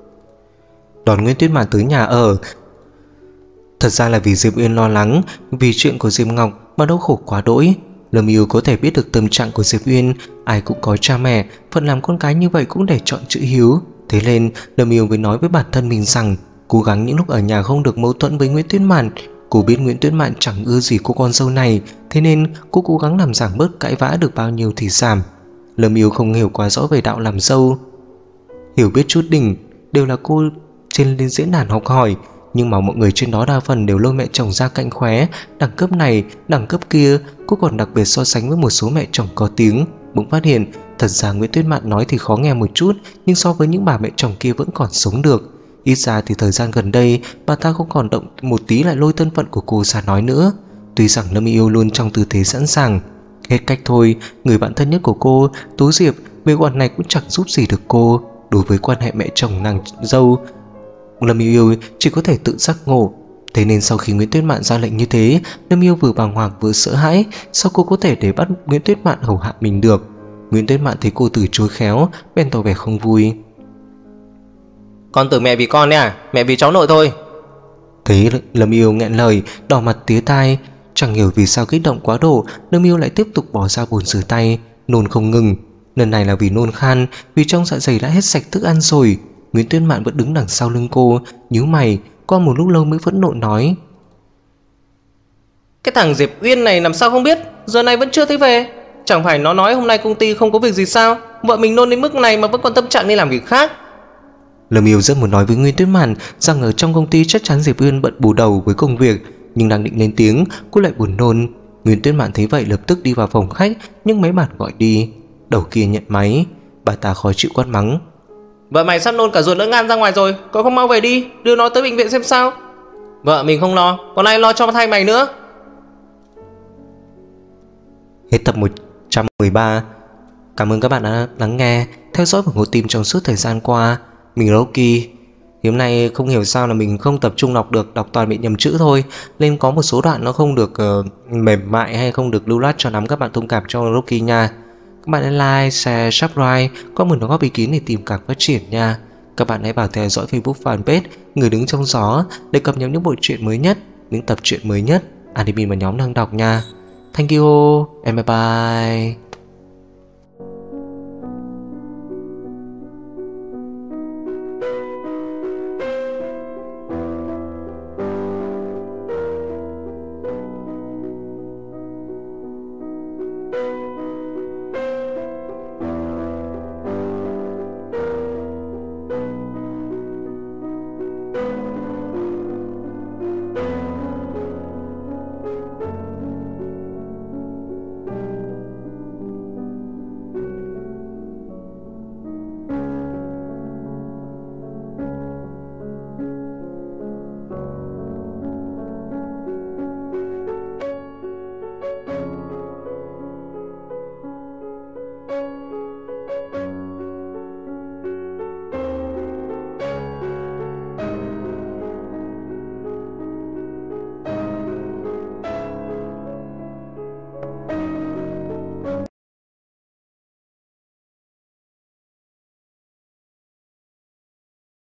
Đón Nguyễn Tuyết Mạn tới nhà ở. Thật ra là vì Diệp Uyên lo lắng, vì chuyện của Diệp Ngọc mà đau khổ quá đỗi. Lâm Yêu có thể biết được tâm trạng của Diệp Uyên, ai cũng có cha mẹ, phận làm con cái như vậy cũng để chọn chữ hiếu. Thế nên Lâm Yêu mới nói với bản thân mình rằng cố gắng những lúc ở nhà không được mâu thuẫn với Nguyễn Tuyết Mạn. Cô biết Nguyễn Tuyết Mạn chẳng ưa gì cô con dâu này, thế nên cô cố gắng làm giảm bớt cãi vã được bao nhiêu thì giảm. Lâm Yêu không hiểu quá rõ về đạo làm dâu, hiểu biết chút đỉnh đều là cô trên diễn đàn học hỏi, nhưng mà mọi người trên đó đa phần đều lôi mẹ chồng ra cạnh khóe, đẳng cấp này, đẳng cấp kia. Cô còn đặc biệt so sánh với một số mẹ chồng có tiếng, bỗng phát hiện thật ra Nguyễn Tuyết Mạn nói thì khó nghe một chút, nhưng so với những bà mẹ chồng kia vẫn còn sống được. Ít ra thì thời gian gần đây bà ta không còn động một tí lại lôi thân phận của cô ra nói nữa. Tuy rằng Lâm Yêu luôn trong tư thế sẵn sàng. Hết cách thôi, người bạn thân nhất của cô, Tú Diệp, về quan này cũng chẳng giúp gì được cô. Đối với quan hệ mẹ chồng nàng dâu, Lâm Yêu chỉ có thể tự giác ngộ. Thế nên sau khi Nguyễn Tuyết Mạn ra lệnh như thế, Lâm Yêu vừa bàng hoàng vừa sợ hãi. Sao cô có thể để bắt Nguyễn Tuyết Mạn hầu hạ mình được? Nguyễn Tuyết Mạn thấy cô từ chối khéo, bèn tỏ vẻ không vui. Con tưởng mẹ vì con đấy à? Mẹ vì cháu nội thôi. Thấy Lâm Yêu nghẹn lời, đỏ mặt tía tai. Chẳng hiểu vì sao kích động quá độ, Lâm Yêu lại tiếp tục bỏ ra bồn rửa tay, nôn không ngừng. Lần này là vì nôn khan, vì trong dạ dày đã hết sạch thức ăn rồi. Nguyễn Tuyết Mạn vẫn đứng đằng sau lưng cô, nhíu mày, qua một lúc lâu mới phẫn nộ nói. Cái thằng Diệp Uyên này làm sao không biết, giờ này vẫn chưa thấy về. Chẳng phải nó nói hôm nay công ty không có việc gì sao? Vợ mình nôn đến mức này mà vẫn còn tâm trạng đi làm việc khác. Lâm Yêu rất muốn nói với Nguyễn Tuyết Mạn rằng ở trong công ty chắc chắn Diệp Uyên bận bù đầu với công việc, nhưng đang định lên tiếng, cô lại buồn nôn. Nguyễn Tuyết Mạn thấy vậy lập tức đi vào phòng khách, nhưng máy bàn gọi đi. Đầu kia nhận máy, bà ta khó chịu quát mắng. Vợ mày sắp nôn cả ruột lẫn gan ra ngoài rồi, có không mau về đi, đưa nó tới bệnh viện xem sao. Vợ mình không lo, còn ai lo cho thai mày nữa. Hết tập 113. Cảm ơn các bạn đã lắng nghe, theo dõi và ủng hộ team trong suốt thời gian qua. Mình là Rocky. Hôm nay không hiểu sao là mình không tập trung đọc được, đọc toàn bị nhầm chữ thôi, nên có một số đoạn nó không được mềm mại hay không được lưu loát cho lắm, các bạn thông cảm cho Rocky nha. Các bạn hãy like, share, subscribe, comment đóng góp ý kiến để tìm cảm phát triển nha. Các bạn hãy vào theo dõi Facebook fanpage Người Đứng Trong Gió để cập nhật những bộ truyện mới nhất, những tập truyện mới nhất admin và nhóm đang đọc nha. Thank you and bye bye.